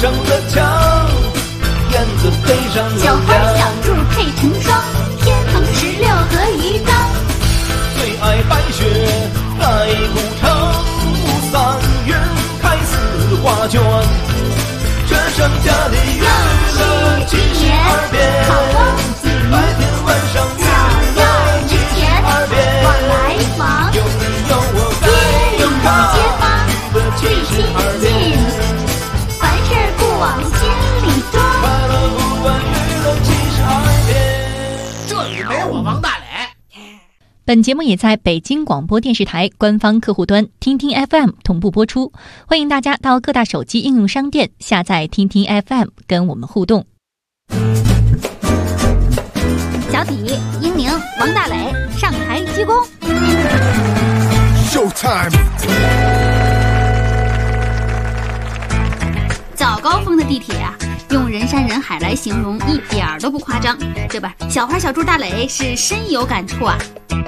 上的墙，燕子飞上了小花小兔配成双，天蓬16和鱼缸。 最爱白雪在古城，3月开4花卷。这剩下的娱乐72变，白天晚上娱乐72变。 往来忙， 有你有我在有他，娱乐72变。 凡事不往心里装， 快乐不问娱乐72变。 这里没我王大磊。 本节目也在北京广播电视台官方客户端听听 FM 同步播出，欢迎大家到各大手机应用商店下载听听 FM 跟我们互动。 小底、英宁、王大磊上台鞠躬。 Showtime。 早高峰的地铁啊，用人山人海来形容一点儿都不夸张，对吧？小花小猪大磊是深有感触啊。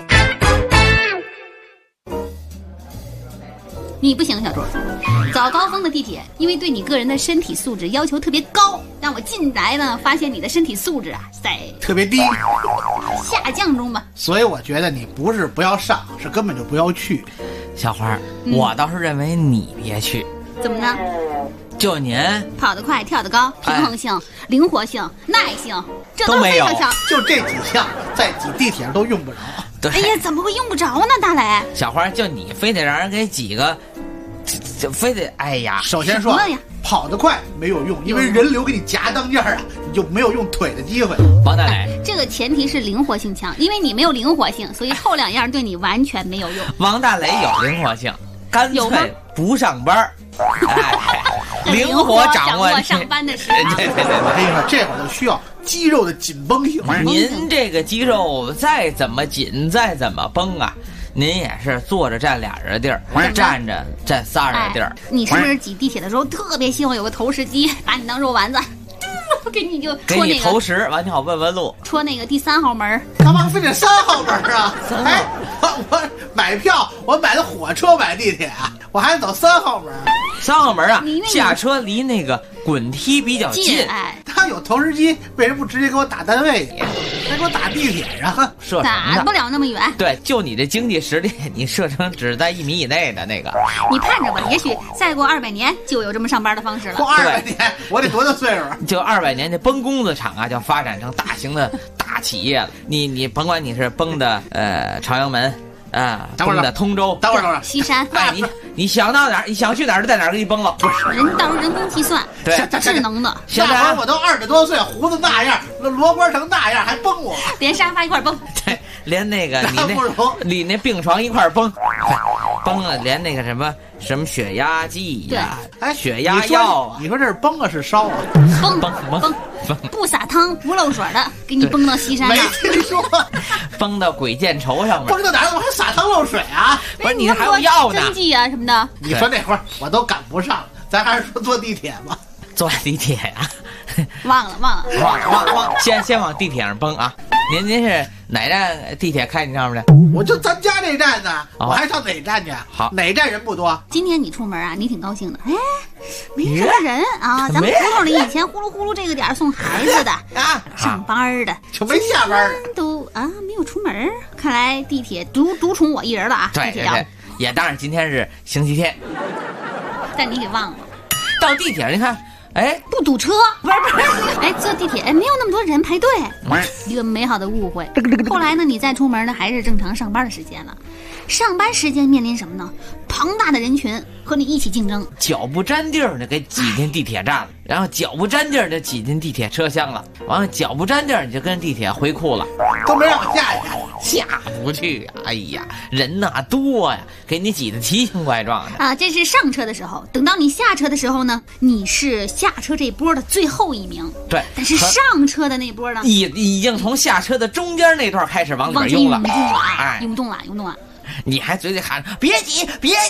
你不行，小猪。早高峰的地铁，因为对你个人的身体素质要求特别高，让我进来呢，发现你的身体素质啊，在特别低， 下降中吧。 所以我觉得你不是不要上，是根本就不要去。 小花，我倒是认为你别去。 怎么呢？ 就您跑得快，跳得高，平衡性、灵活性、耐性，这都非常强。 就这几项，在挤地铁上都用不着。 对， 哎呀，怎么会用不着呢，大磊？ 小花，就你非得让人给挤个，就非得哎呀！ 首先说，跑得快没有用，因为人流给你夹当间啊，你就没有用腿的机会。 王大磊， 这个前提是灵活性强，因为你没有灵活性，所以后2样对你完全没有用。 王大磊有灵活性，干脆不上班。灵活掌握上班的时间。 对， 我跟你说，这会儿就需要肌肉的紧绷性。 您这个肌肉再怎么紧，再怎么绷啊，您也是坐着占2人地儿，站着占3人地儿。 你是不是挤地铁的时候特别希望有个投石机，把你当肉丸子？给你就戳那个， 给你投食，完你好问问路， 戳那个第3号门。 干嘛非得3号门啊？哎，我买票，我买的火车，买地铁啊，我还得走3号门。 3号门啊，下车离那个滚梯比较近。 哎， 他有投石机，为什么不直接给我打单位去？还给我打地铁上？ 射打不了那么远。 对，就你这经济实力，你射程只在1米以内的那个。 你盼着吧，也许再过200年就有这么上班的方式了。 过200年，我得多大岁数？ 就200年，这崩工子厂啊，就发展成大型的大企业了。你甭管你是崩的朝阳门。崩的通州， 等会儿， 西山。 哎，你想到哪儿，你想去哪儿就在哪儿给你崩了。 不是，人到时候人工计算， 对， 智能的。 现在我都20多岁，胡子那样，罗锅成那样，还崩我， 连沙发一块崩。 对，连那个你那病床一块崩，崩了，连那个什么血压计呀，血压药， 你说这是崩啊是烧啊？ 崩，不撒汤不漏水的，给你崩到西山上。 没听说， 崩到鬼见愁上面。 崩到哪儿？我还撒汤漏水啊？ 不是你还有药呢？ 针剂啊什么的。 你说那会儿我都赶不上，咱还是说坐地铁吧。 坐地铁呀？ 忘了。 先往地铁上崩啊！您是哪站地铁开你上面的？ 我就咱家这站呢，我还上哪站去？ 好， 哪站人不多？ 今天你出门啊，你挺高兴的。哎，没什么人啊，咱们胡同里以前呼噜呼噜这个点送孩子的啊，上班的就没下班都啊没有出门。看来地铁独宠我一人了啊！ 对，也当然今天是星期天， 但你给忘了。 到地铁你看。哎， 不堵车，不是，哎，坐地铁，哎，没有那么多人排队，一个美好的误会。后来呢，你再出门呢，还是正常上班的时间了。上班时间面临什么呢？庞大的人群和你一起竞争， 脚不沾地儿的给挤进地铁站了，然后脚不沾地儿就挤进地铁车厢了，完了脚不沾地儿你就跟地铁回库了， 都没让我下去，下不去。哎呀，人呐多呀，给你挤得奇形怪状的啊！这是上车的时候，等到你下车的时候呢，你是下车这波的最后一名。 对， 但是上车的那波呢， 已经从下车的中间那段开始往里边涌了， 哎，涌动了。 你还嘴里喊别挤，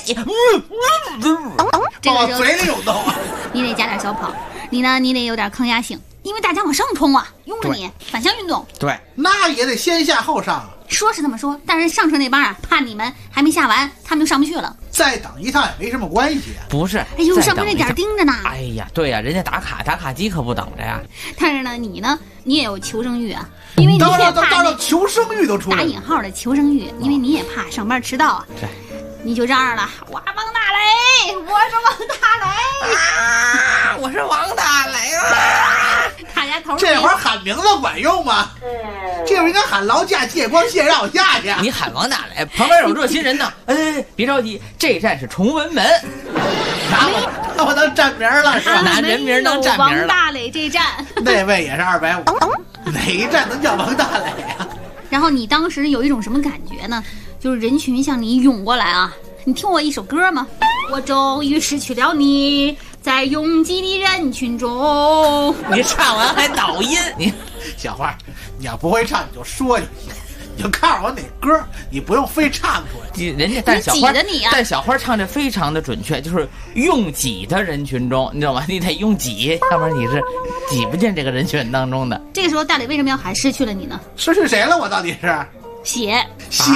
这个时候嘴里有洞啊！ 你得加点小跑，你呢，你得有点抗压性，因为大家往上冲啊，用着你反向运动。 对， 那也得先下后上。 说是这么说，但是上车那帮啊，怕你们还没下完，他们就上不去了。 再等一趟也没什么关系。 不是， 哎呦，上面那点盯着呢。 哎呀，对呀，人家打卡机可不等着呀。 但是呢，你呢，你也有求生欲啊，因为你也怕那求生欲都出来了， 打引号的求生欲，因为你也怕上班迟到啊。 对， 你就嚷嚷了，我王大雷，我是王大雷啊，我是王大雷啊！ 大家头这会儿喊名字管用吗？这会儿应该喊劳驾借光谢让我下去。 你喊王大雷，旁边有热心人呢。哎，别着急，这站是崇文门。 拿我当站名了是吧？ 拿人名当站名了。 王大雷这站， 那位也是250，哪一站能叫王大雷啊？ 然后你当时有一种什么感觉呢？就是人群向你涌过来啊！你听过一首歌吗？我终于失去了你，在拥挤的人群中。 你唱完还倒音，你小花，你要不会唱你就说就行，你就告诉我哪歌，你不用非唱出来。 人家但小花的你啊， 但小花唱的非常的准确，就是拥挤的人群中，你知道吗？你得拥挤，要不然你是挤不进这个人群当中的。 这个时候大磊为什么要喊失去了你呢？ 失去谁了？我到底是鞋， 吓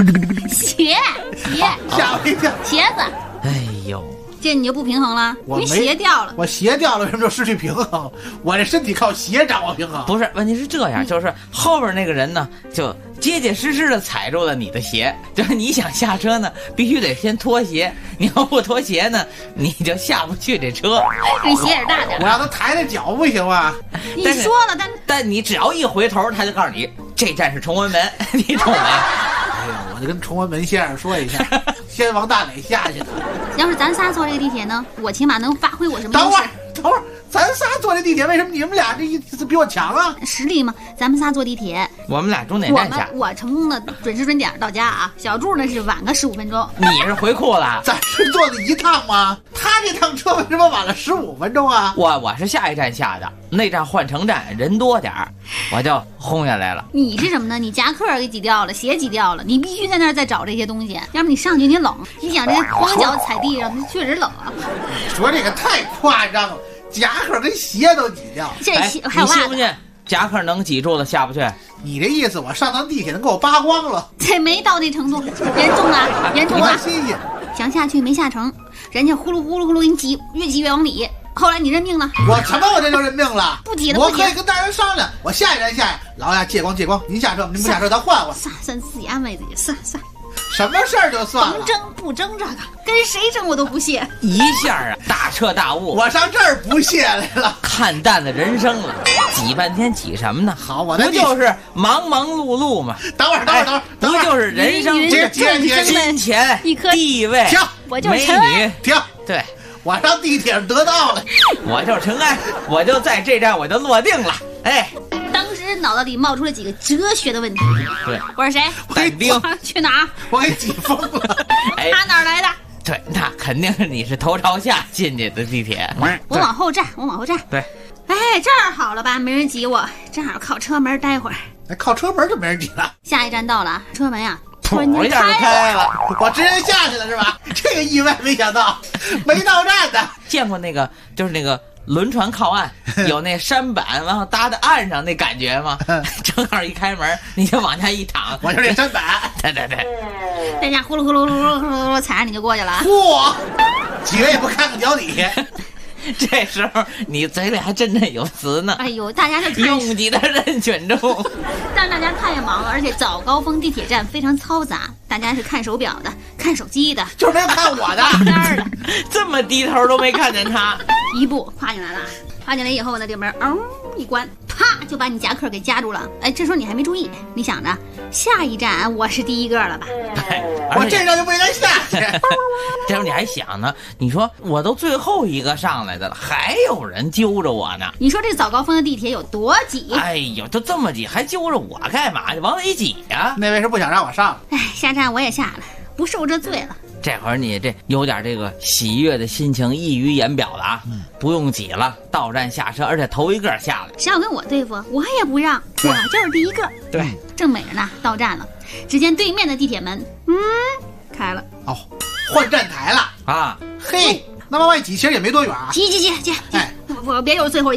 我一跳， 鞋子。 哎呦， 这你就不平衡了， 我鞋掉了。 我鞋掉了，为什么就失去平衡？我这身体靠鞋掌握平衡。 不是，问题是这样，就是后边那个人呢，就结结实实的踩住了你的鞋，就是你想下车呢，必须得先脱鞋，你要不脱鞋呢，你就下不去这车。 这鞋也是大点， 我让他抬抬脚不行吗？ 你说了， 但你只要一回头，他就告诉你这站是崇文门，你懂没？ 哎呀，我就跟崇文门先生说一下，先王大磊下去的。 要是咱仨坐这个地铁呢，我起码能发挥我什么优势？ 等会儿，咱仨坐这地铁，为什么你们俩这意思比我强啊？ 实力嘛，咱们仨坐地铁， 我们俩终点站下。 我成功的准时准点到家啊，小柱呢是晚个15分钟。 你是回库了？ 咱是坐的一趟吗？他这趟车为什么晚了15分钟啊？ 我是下一站下的，那站换乘站人多点儿，我就轰下来了。 你是什么呢？你夹克给挤掉了，鞋挤掉了，你必须在那儿再找这些东西，要不你上去你冷，你想这光脚踩地上，那确实冷啊。 你说这个太夸张了。夹克跟鞋都挤掉， 这鞋还有袜子。 你信不信？夹克能挤住了下不去？ 你这意思，我上趟地铁能给我扒光了？ 这没到那程度，严重了，严重了。 新鲜， 想下去没下成，人家呼噜呼噜呼噜给你挤，越挤越往里。后来你认命了。 我什么？我这就认命了？ 不挤了， 我可以跟大人商量，我下一站下，劳驾借光，您下车，您不下车咱换换。 算自己安慰自己，算。 什么事儿就算了， 甭争不争这个，跟谁争我都不屑。 一下啊，大彻大悟， 我上这儿不屑来了， 看淡了人生了，挤半天挤什么呢？ 好，我不就是忙忙碌碌吗？ 等会儿， 不就是人生金钱、地位、美女？ 停， 对， 我上地铁上得到了， 我就是尘埃，我就在这站我就落定了，哎。 当时脑袋里冒出了几个哲学的问题。 对， 我是谁？ 但丁去哪儿？ 我给挤疯了。 他哪儿来的？ 对，那肯定是你是头朝下进去的地铁。 我往后站。 对， 哎，这儿好了吧？没人挤我，正好靠车门待会儿。 靠车门就没人挤了。 下一站到了，车门呀， 突然间开了， 我直接下去了是吧？这个意外没想到，没到站的。 见过那个就是那个。轮船靠岸有那舢板，然后搭在岸上那感觉吗？正好一开门，你就往下一躺， 我就是那舢板。 对， 大家呼噜呼噜呼噜呼噜踩着你就过去了。 嚯，几个也不看看脚底。 这时候你嘴里还振振有词呢。 哎呦，大家就拥挤的人群中， 但大家太忙了，而且早高峰地铁站非常嘈杂，大家是看手表的，看手机的， 就是没有看我的。 的这么低头都没看见他， 一步跨进来了。跨进来以后呢，这门一关，啪就把你夹克给夹住了。哎，这时候你还没注意，你想着下一站我是第一个了吧？ 我这站就不应该下去。 这时候你还想呢，你说我都最后一个上来的了，还有人揪着我呢。 你说这早高峰的地铁有多挤？ 哎呦，都这么挤，还揪着我干嘛？就往里挤呀！ 那位是不想让我上。 哎，下站我也下了，不受这罪了。 这会儿你这有点这个喜悦的心情溢于言表了啊！不用挤了，到站下车，而且头一个下来。 谁要跟我对付，我也不让，我就是第一个。 对， 正美着呢，到站了，只见对面的地铁门，开了。 哦，换站台了啊！ 嘿，那往外挤其实也没多远啊。 挤！哎，我别有最后一个。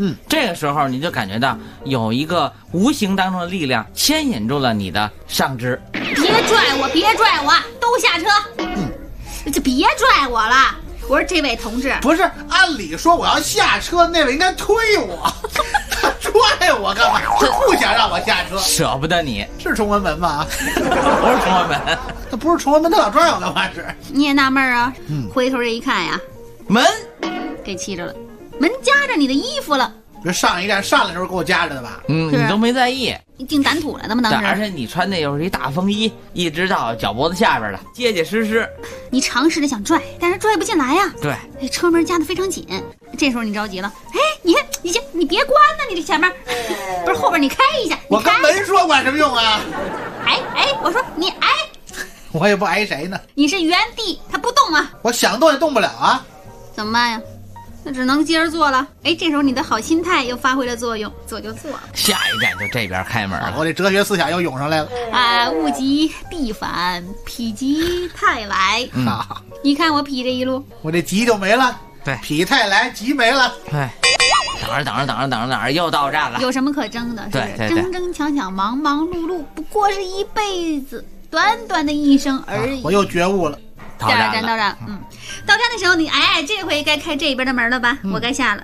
这个时候你就感觉到有一个无形当中的力量牵引住了你的上肢。 别拽我，别拽我，都下车。就别拽我了。我说这位同志， 不是，按理说我要下车，那位应该推我，他拽我干嘛？他不想让我下车， 舍不得你。 是崇文门吗？ 不是崇文门， 他不是崇文门，他老拽我干嘛是？ 你也纳闷啊？回头这一看呀， 门给气着了，门夹着你的衣服了。 就上一站上来的时候给我夹着的吧？ 你都没在意。 你进胆土了的吗？当时， 而且你穿的又是一大风衣，一直到脚脖子下边了，结结实实。 你尝试着想拽，但是拽不进来呀。 对， 车门夹得非常紧。这时候你着急了，哎，你别关呢，你这前面不是后边你开一下。 我跟门说管什么用啊？ 哎，我说你哎， 我也不挨谁呢。 你是原地，它不动啊。 我想动也动不了啊。 怎么办呀？那只能接着做了。哎，这时候你的好心态又发挥了作用，做就做了。 下一站就这边开门了。 我这哲学思想又涌上来了啊！物极必反，否极泰来。你看我否这一路， 我这急就没了。 对， 否泰来，急没了。 对，等着，又到站了。 有什么可争的？是对， 争争抢抢，忙忙碌碌，不过是一辈子，短短的一生而已。 我又觉悟了。 到站，到站的时候你这回该开这边的门了吧？我该下了。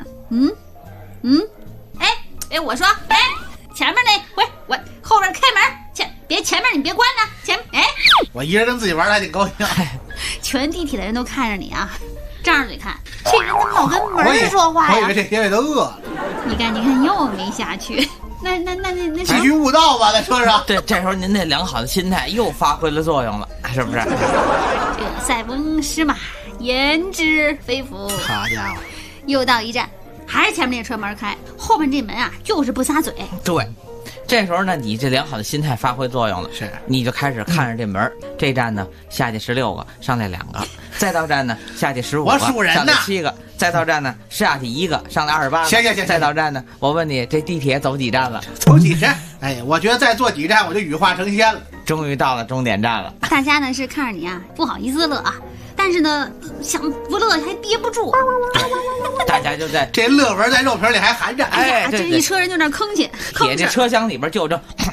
哎，我说，前面那我后边开门，前面你别关呢， 我一人跟自己玩还挺高兴。 全地铁的人都看着你啊，张着嘴看，这人怎么老跟门说话呀？ 我以为这些位都饿了。 你看又没下去。那急于悟道吧，在车上。 对，这时候您那良好的心态又发挥了作用了，是不是？ 这塞翁失马，焉知非福。 好家伙， 又到一站，还是前面这车门开，后面这门啊就是不撒嘴。 对，这时候呢，你这良好的心态发挥作用了， 是， 你就开始看着这门。这站呢，下去16个，上来2个；再到站呢，下去15个， 我数人呢， 上来7个；再到站呢，下去1个，上来28个。 行， 再到站呢，我问你，这地铁走几站了？ 走几站？哎，我觉得再坐几站我就羽化成仙了。 终于到了终点站了。 大家呢是看着你啊，不好意思乐啊，但是呢想不乐还憋不住。 大家就在这乐纹在肉皮里还含着。 哎，这一车人就那吭气， 铁这车厢里边就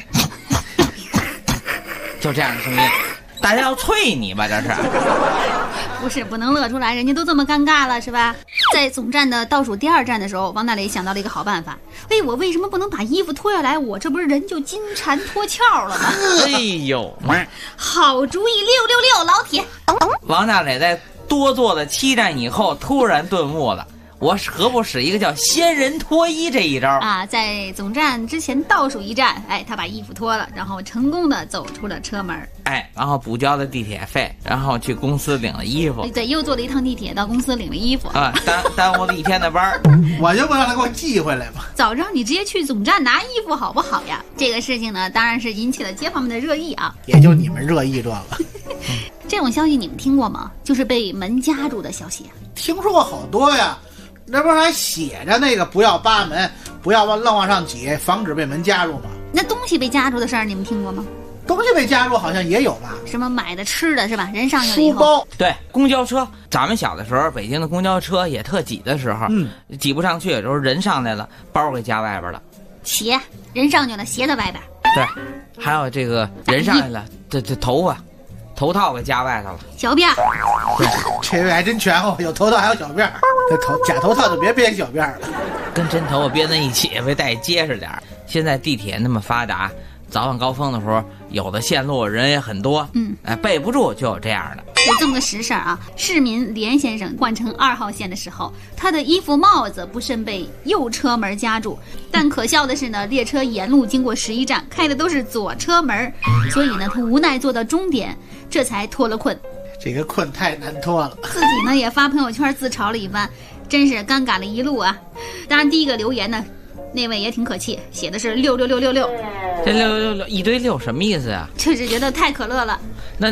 这样的声音。大家要啐你吧，这是？ 不是，不能乐出来，人家都这么尴尬了，是吧？在总站的倒数第2站的时候，王大雷想到了一个好办法。哎，我为什么不能把衣服脱下来？我这不是人就金蝉脱壳了吗？ 哎呦， 好主意，666，老铁。 王大雷在多坐了7站以后，突然顿悟了。我何不使一个叫仙人脱衣这一招啊？在总站之前倒数1站，他把衣服脱了，然后成功的走出了车门， 然后补交了地铁费，然后去公司领了衣服。 对，又坐了一趟地铁到公司领了衣服啊，耽误了1天的班。 我就不让他给我寄回来嘛， 早知道你直接去总站拿衣服好不好呀？这个事情呢，当然是引起了街坊们的热议啊。 也就你们热议这个。 这种消息你们听过吗？就是被门夹住的消息。 听说过好多呀。那不是还写着那个不要扒门，不要愣往上挤，防止被门夹住吗？ 那东西被夹住的事儿你们听过吗？ 东西被夹住好像也有吧？ 什么买的吃的是吧？人上去了以后， 书包。 对，公交车，咱们小的时候，北京的公交车也特挤的时候，挤不上去，有时候人上来了，包给夹外边了。 鞋，人上去了，鞋在外边。 对，还有这个人上来了，这头发。头套给夹外头了， 小辫儿。 对，这位还真全乎，有头套还有小辫儿。这假头套就别编小辫儿了， 跟真头发编在一起会带结实点。现在地铁那么发达，早晚高峰的时候，有的线路人也很多，备不住就有这样的。 有这么个实事啊，市民连先生换乘2号线的时候，他的衣服帽子不慎被右车门夹住，但可笑的是呢，列车沿路经过11站，开的都是左车门，所以呢，他无奈坐到终点，这才脱了困。 这个困太难脱了， 自己呢也发朋友圈自嘲了一番，真是尴尬了一路啊。当然，第一个留言呢，那位也挺可气，写的是66666。 这666一堆6什么意思呀？ 就是觉得太可乐了。 那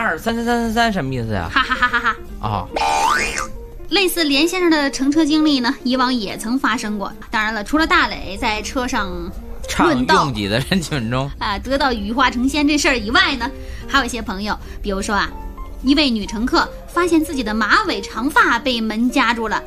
23333什么意思呀？ 哈哈哈哈哈！ 哦， 类似连先生的乘车经历呢，以往也曾发生过。当然了，除了大磊在车上论道拥挤的人群中得到羽化成仙这事儿以外呢，还有一些朋友，比如说一位女乘客发现自己的马尾长发被门夹住了。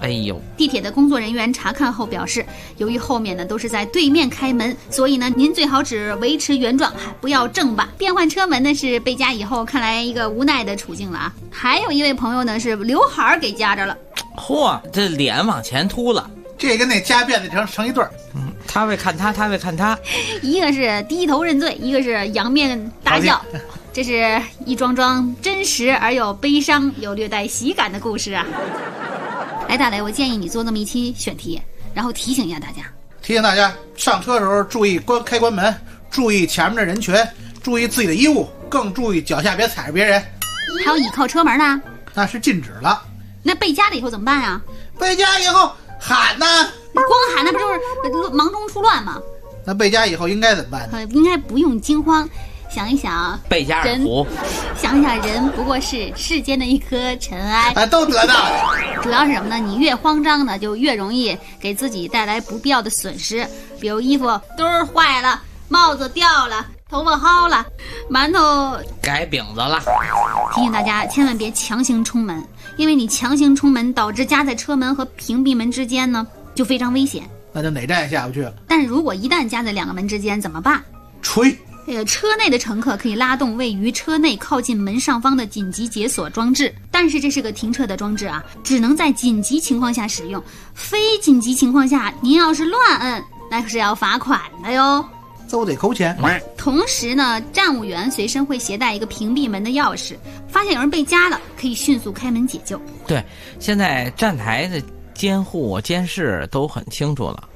哎呦， 地铁的工作人员查看后表示，由于后面呢都是在对面开门，所以呢您最好只维持原状，不要正吧。变换车门呢是被夹以后，看来一个无奈的处境了啊。还有一位朋友呢是刘海给夹着了， 嚯，这脸往前秃了， 这跟那夹辫子成一对儿。 他会看他，他会看他， 一个是低头认罪，一个是仰面大笑。这是一桩桩真实而又悲伤又略带喜感的故事啊！哎，大雷，我建议你做这么一期选题，然后提醒一下大家， 上车的时候注意开关门，注意前面的人群，注意自己的衣物，更注意脚下别踩着别人。 还有倚靠车门呢， 那是禁止了。 那被夹了以后怎么办啊？ 被夹以后喊呢？ 你光喊那不就是忙中出乱吗？ 那被夹以后应该怎么办呢？ 应该不用惊慌。想一想， 贝加尔湖， 想一想，人不过是世间的一颗尘埃， 都得到。 主要是什么呢？你越慌张呢，就越容易给自己带来不必要的损失，比如衣服兜儿坏了，帽子掉了，头发薅了，馒头改饼子了。 提醒大家千万别强行冲门，因为你强行冲门导致夹在车门和屏蔽门之间呢，就非常危险。 那就哪站也下不去了。 但是如果一旦夹在两个门之间怎么办？ 吹。 车内的乘客可以拉动位于车内靠近门上方的紧急解锁装置，但是这是个停车的装置啊，只能在紧急情况下使用，非紧急情况下您要是乱摁，那可是要罚款的哟， 都得扣钱。 同时呢，站务员随身会携带一个屏蔽门的钥匙，发现有人被夹了，可以迅速开门解救。 对，现在站台的监护监视都很清楚了。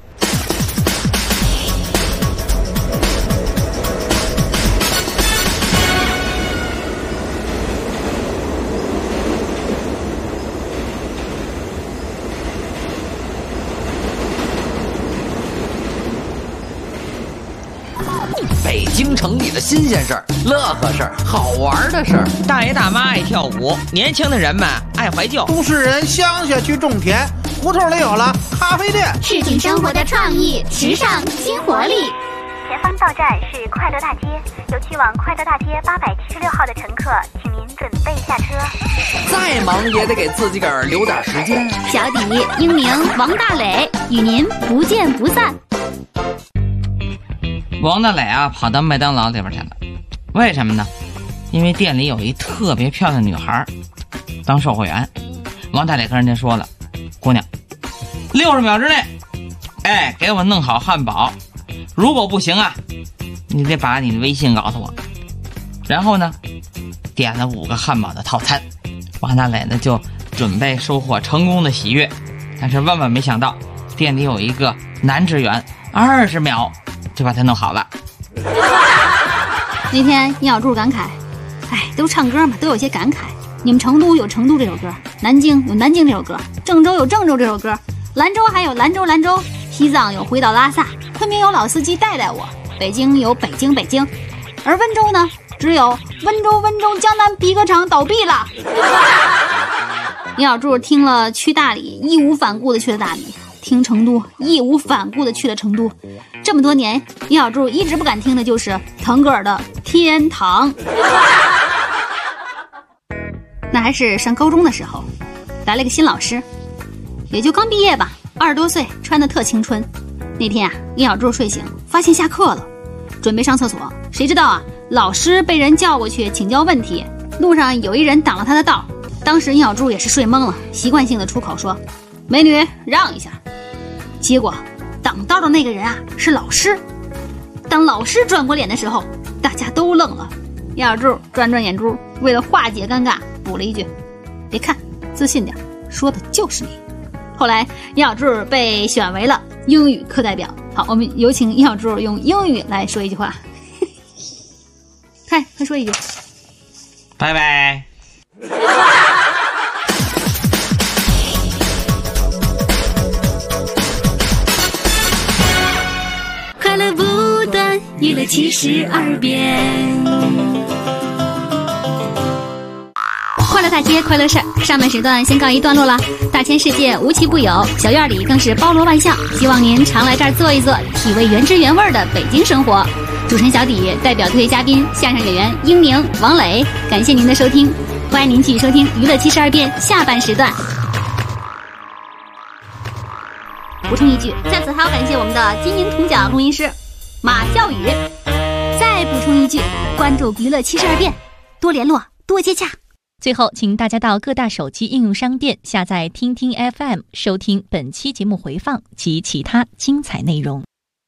北京城里的新鲜事儿、乐呵事儿、好玩的事儿， 大爷大妈爱跳舞，年轻的人们爱怀旧， 都市人乡下去种田，胡同里有了咖啡店， 市井生活的创意、时尚、新活力。 前方到站是快乐大街，有去往快乐大街876号的乘客，请您准备下车。 再忙也得给自己个儿留点时间。 小底、英明、王大磊与您不见不散。 王大磊啊，跑到麦当劳里边去了，为什么呢？因为店里有一特别漂亮的女孩当售货员。王大磊跟人家说了，姑娘，60秒之内，给我弄好汉堡，如果不行啊，你得把你的微信告诉我。然后呢，点了5个汉堡的套餐。王大磊呢就准备收获成功的喜悦，但是万万没想到，店里有一个男职员20秒就把它弄好了。 那天殷小柱感慨，都唱歌嘛，都有些感慨。你们成都有成都这首歌，南京有南京这首歌，郑州有郑州这首歌，兰州还有兰州兰州，西藏有回到拉萨，昆明有老司机带带我，北京有北京北京，而温州呢，只有温州江南皮革厂倒闭了。殷小柱听了去大理，义无反顾的去了大理，听成都，义无反顾的去了成都。这么多年，殷小柱一直不敢听的就是腾格尔的《天堂》。那还是上高中的时候，来了个新老师，也就刚毕业吧，20多岁，穿得特青春。那天啊，殷小柱睡醒，发现下课了，准备上厕所，谁知道啊，老师被人叫过去请教问题，路上有一人挡了他的道。当时殷小柱也是睡懵了，习惯性的出口说：“美女，让一下。”结果挡道的那个人啊是老师。当老师转过脸的时候，大家都愣了。殷小柱转眼珠，为了化解尴尬，补了一句：“别看，自信点，说的就是你。”后来殷小柱被选为了英语课代表。好，我们有请殷小柱用英语来说一句话。快说一句， 拜拜。 快乐不断，娱乐72变。 快乐大街，快乐事儿，上半时段先告一段落了。大千世界无奇不有，小院里更是包罗万象。希望您常来这儿坐一坐，体味原汁原味的北京生活。主持人小底代表特约嘉宾相声演员英明、王磊，感谢您的收听，欢迎您继续收听娱乐72变下半时段。 补充一句，在此还要感谢我们的金银铜奖录音师马笑宇。再补充一句，关注娱乐72变，多联络，多接洽。 最后，请大家到各大手机应用商店下载听听 FM， 收听本期节目回放及其他精彩内容。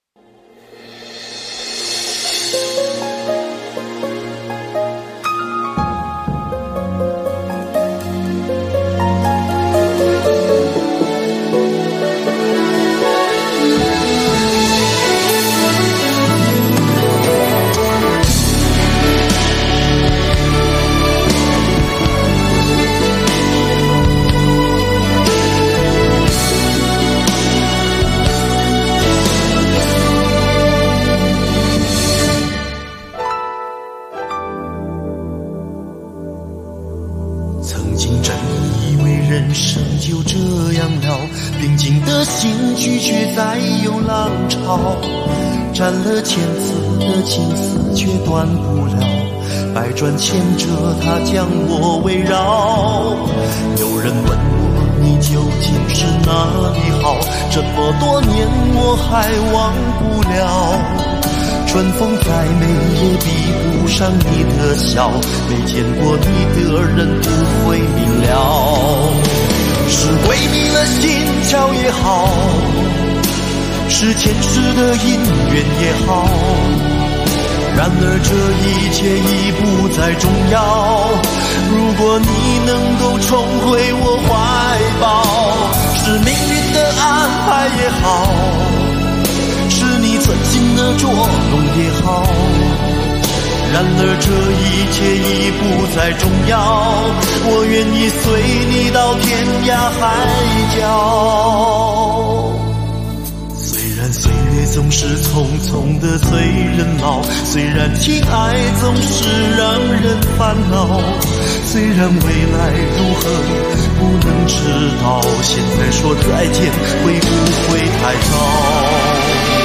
曾经真以为人生就这样了，平静的心拒绝再有浪潮，斩了千次的情丝却断不了，百转千折它将我围绕。有人问我你究竟是哪里好，这么多年我还忘不了。春风再美也比不上你的笑，没见过你的人不会明了。是鬼迷了心窍也好，是前世的因缘也好，然而这一切已不再重要。如果你能够重回我怀抱，是命运的安排也好，是你存心的捉弄也好，然而这一切已不再重要。我愿意随你到天涯海角。虽然岁月总是匆匆的催人老，虽然情爱总是让人烦恼，虽然未来如何不能知道，现在说再见会不会太早？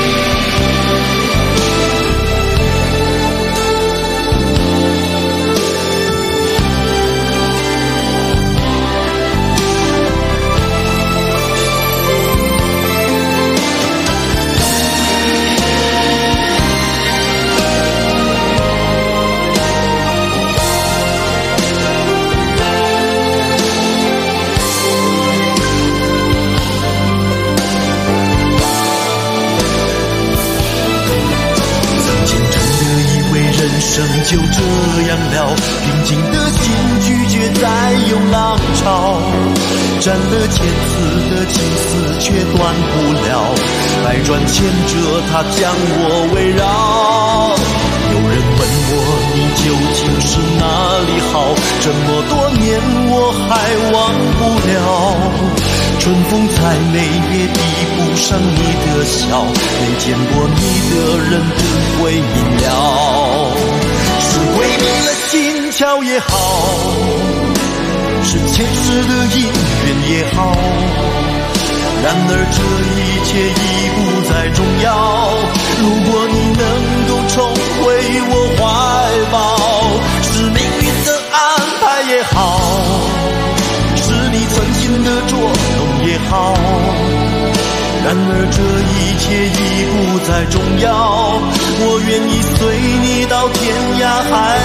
就这样了，平静的心拒绝再有浪潮，斩了千次的情丝却断不了，百转千折它将我围绕。有人问我你究竟是哪里好，这么多年我还忘不了。春风再美也比不上你的笑，没见过你的人不会明了。是鬼迷了心窍也好，是前世的因缘也好，然而这一切已不再重要。如果你能够重回我怀抱，是命运的安排也好，是你存心的捉弄也好，然而这一切已不再重要。我愿意随你到天涯海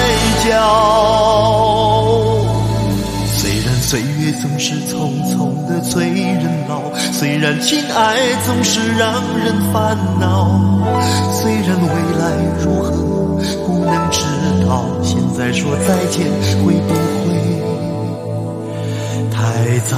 角。虽然岁月总是匆匆的催人老，虽然情爱总是让人烦恼，虽然未来如何不能知道，现在说再见会不会太早？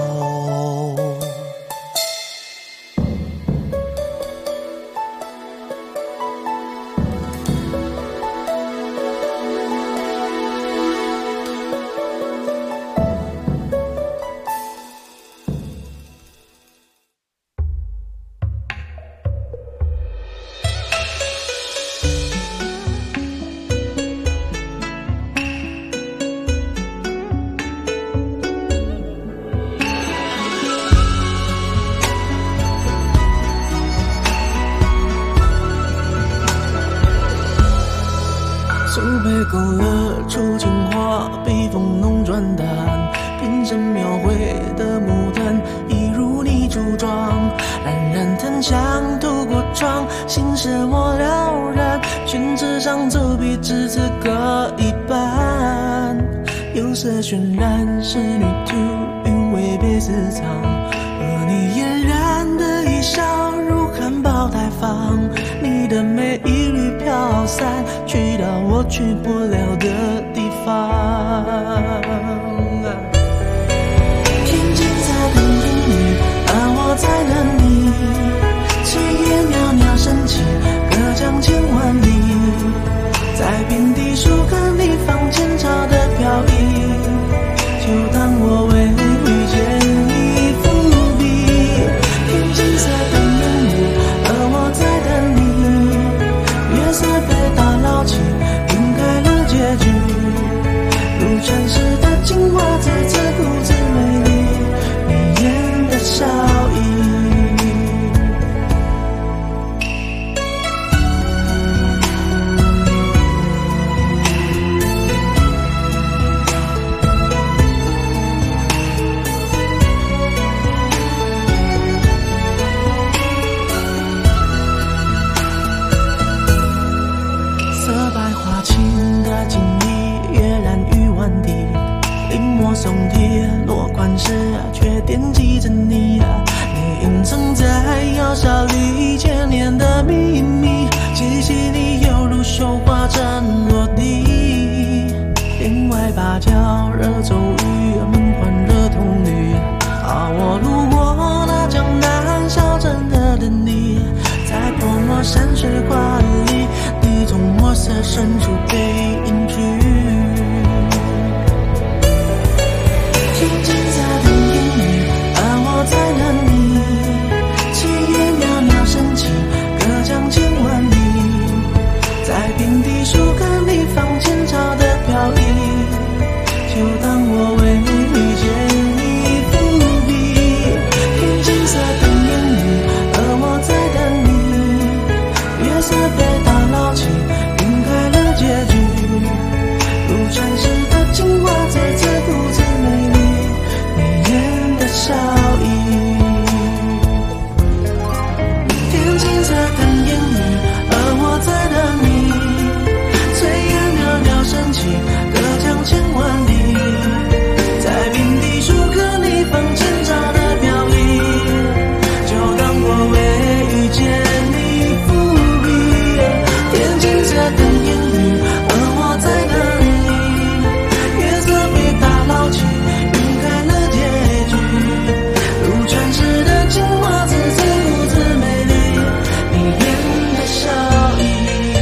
手背勾勒出情话，笔锋浓转淡，平生描绘的牡丹，一如你柱状，冉冉藤香透过窗，心事我了然，宣纸上走笔只此各一半，有色渲染是旅途，韵味被私藏，而你嫣然的一笑如含苞待放，你的美一缕飘散，去到我去不了的地方。天金色的烟雨，而我在等你，炊烟袅袅升起，隔江千万里，在遍地树根里放前朝的飘逸，就当我为遇见你伏笔。天金色的烟雨，而我在等你，月色被打捞起，晕开了结局，如传世的精华再次独自美丽，你眼的笑意。松铁落款时却惦记着你，你隐藏在窑烧里千年的秘密，细细你犹如绣花针落地，天外芭蕉惹骤雨，门环惹铜绿，我路过那江南小镇的等你，在泼墨山水画里，你从墨色深处被隐去。天金色的烟雨，而我在等你，炊烟袅袅升起，隔江千万里，在遍地树根里放前朝的飘逸，就当我为遇见你伏笔。天金色的烟雨，而我在等你，月色被打捞起，晕开了结局，如传世的精华再次独自美丽，笑意。天金色的烟雨，而我在等你，炊烟袅袅升起，隔江千万里，在遍地树根里放前朝的飘逸，就当我为遇见你伏笔。天金色的烟雨，而我在等你，月色被打捞起，晕开了结局，传世的精华字字独自美丽，你眼的笑意。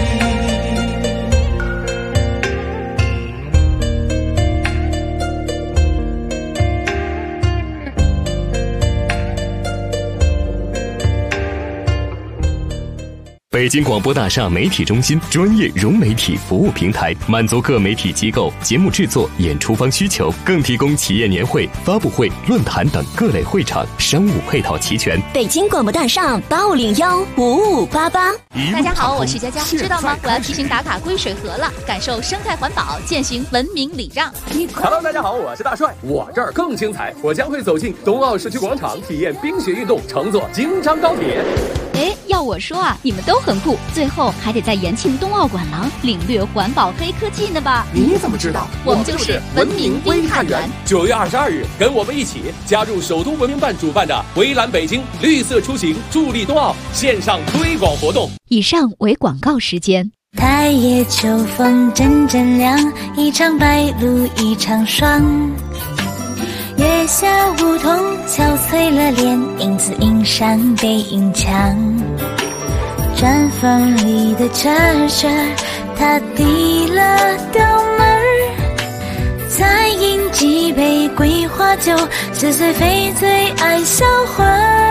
北京广播大厦媒体中心专业融媒体服务平台，满足各媒体机构节目制作、演出方需求，更提供企业年会、发布会、论坛等各类会场，商务配套齐全。 北京广播大厦85015588。 大家好，我是佳佳，知道吗？我要提醒打卡归水河了，感受生态环保，践行文明礼让。 Hello， 大家好，我是大帅，我这儿更精彩，我将会走进冬奥市区广场，体验冰雪运动，乘坐京张高铁。 哎，要我说啊，你们都很酷，最后还得在延庆冬奥馆廊领略环保黑科技呢吧？ 你怎么知道？ 我们就是文明微探员。 9月22日，跟我们一起加入首都文明办主办的围栏北京绿色出行助力冬奥线上推广活动。 以上为广告时间。 太夜秋风阵阵凉，一场白露一场霜，月下梧桐憔悴了脸，影子映上背影墙，砖缝里的茶水它滴了掉门，再饮几杯桂花酒，似醉非醉爱销魂，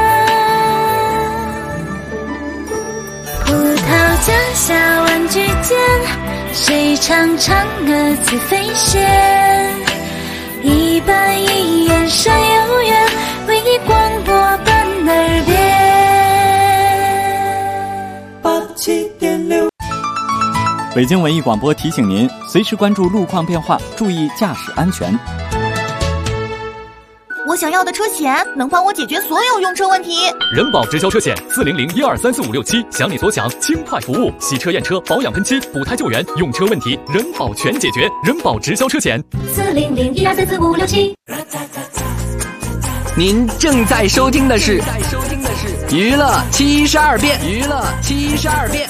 葡萄架下玩具间，谁唱嫦娥自飞仙，一板一眼山有缘，为你广播伴耳边。87.6。 北京文艺广播提醒您，随时关注路况变化，注意驾驶安全。 我想要的车险能帮我解决所有用车问题。 人保直销车险40012345677，想你所想，轻快服务，洗车验车、保养喷漆、补胎救援，用车问题人保全解决。人保直销车险 40012345677。 您正在收听的是娱乐72变，娱乐72变。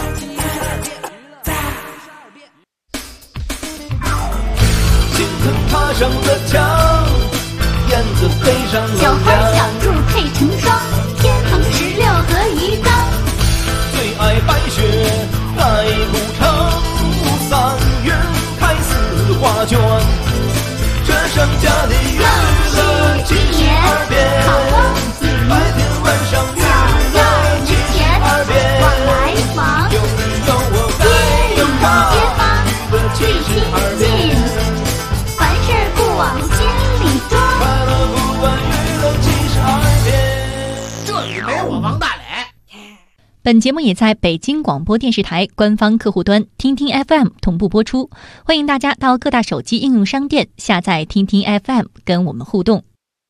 爬上了墙，燕子飞上了小花小兔配成双，天蓬16和鱼缸。 最爱白雪，爱不成，3月开4画卷。这剩下的娱乐72变，白天晚上娱乐72变。 往来房， 有你有我在有他的72变。 凡事不往心里装， 快乐不管娱乐72变。 这里没我王大磊。 本节目也在北京广播电视台官方客户端听听 FM 同步播出，欢迎大家到各大手机应用商店下载听听 FM 跟我们互动。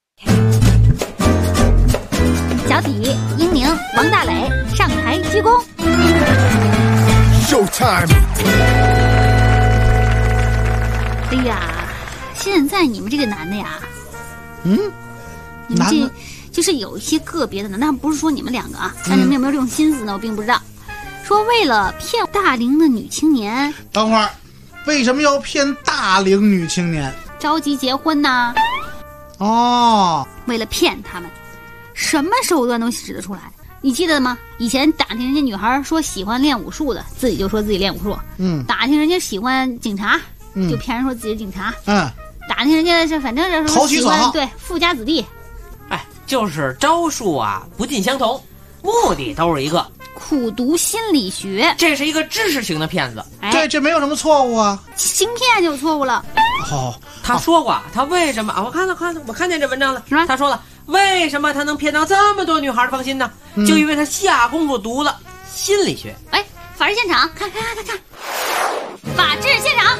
小体、英宁、王大磊上台鞠躬。 Showtime！ 哎呀，现在你们这个男的呀，你们这就是有一些个别的男的，但不是说你们两个啊，但你们有没有这种心思呢？我并不知道。说为了骗大龄的女青年， 等会儿，为什么要骗大龄女青年？ 着急结婚呐？ 哦， 为了骗他们，什么手段都使得出来。你记得吗？以前打听人家女孩说喜欢练武术的，自己就说自己练武术。打听人家喜欢警察，就骗人说自己是警察。打听人家是反正就是喜欢对富家子弟。 哎，就是招数啊不尽相同，目的都是一个， 苦读心理学。 这是一个知识型的骗子。 这没有什么错误啊， 行骗就有错误了。 他说过他为什么啊？我看见这文章了，他说了为什么他能骗到这么多女孩的芳心呢？就因为他下功夫读了心理学。 哎，法制现场，看，法制现场，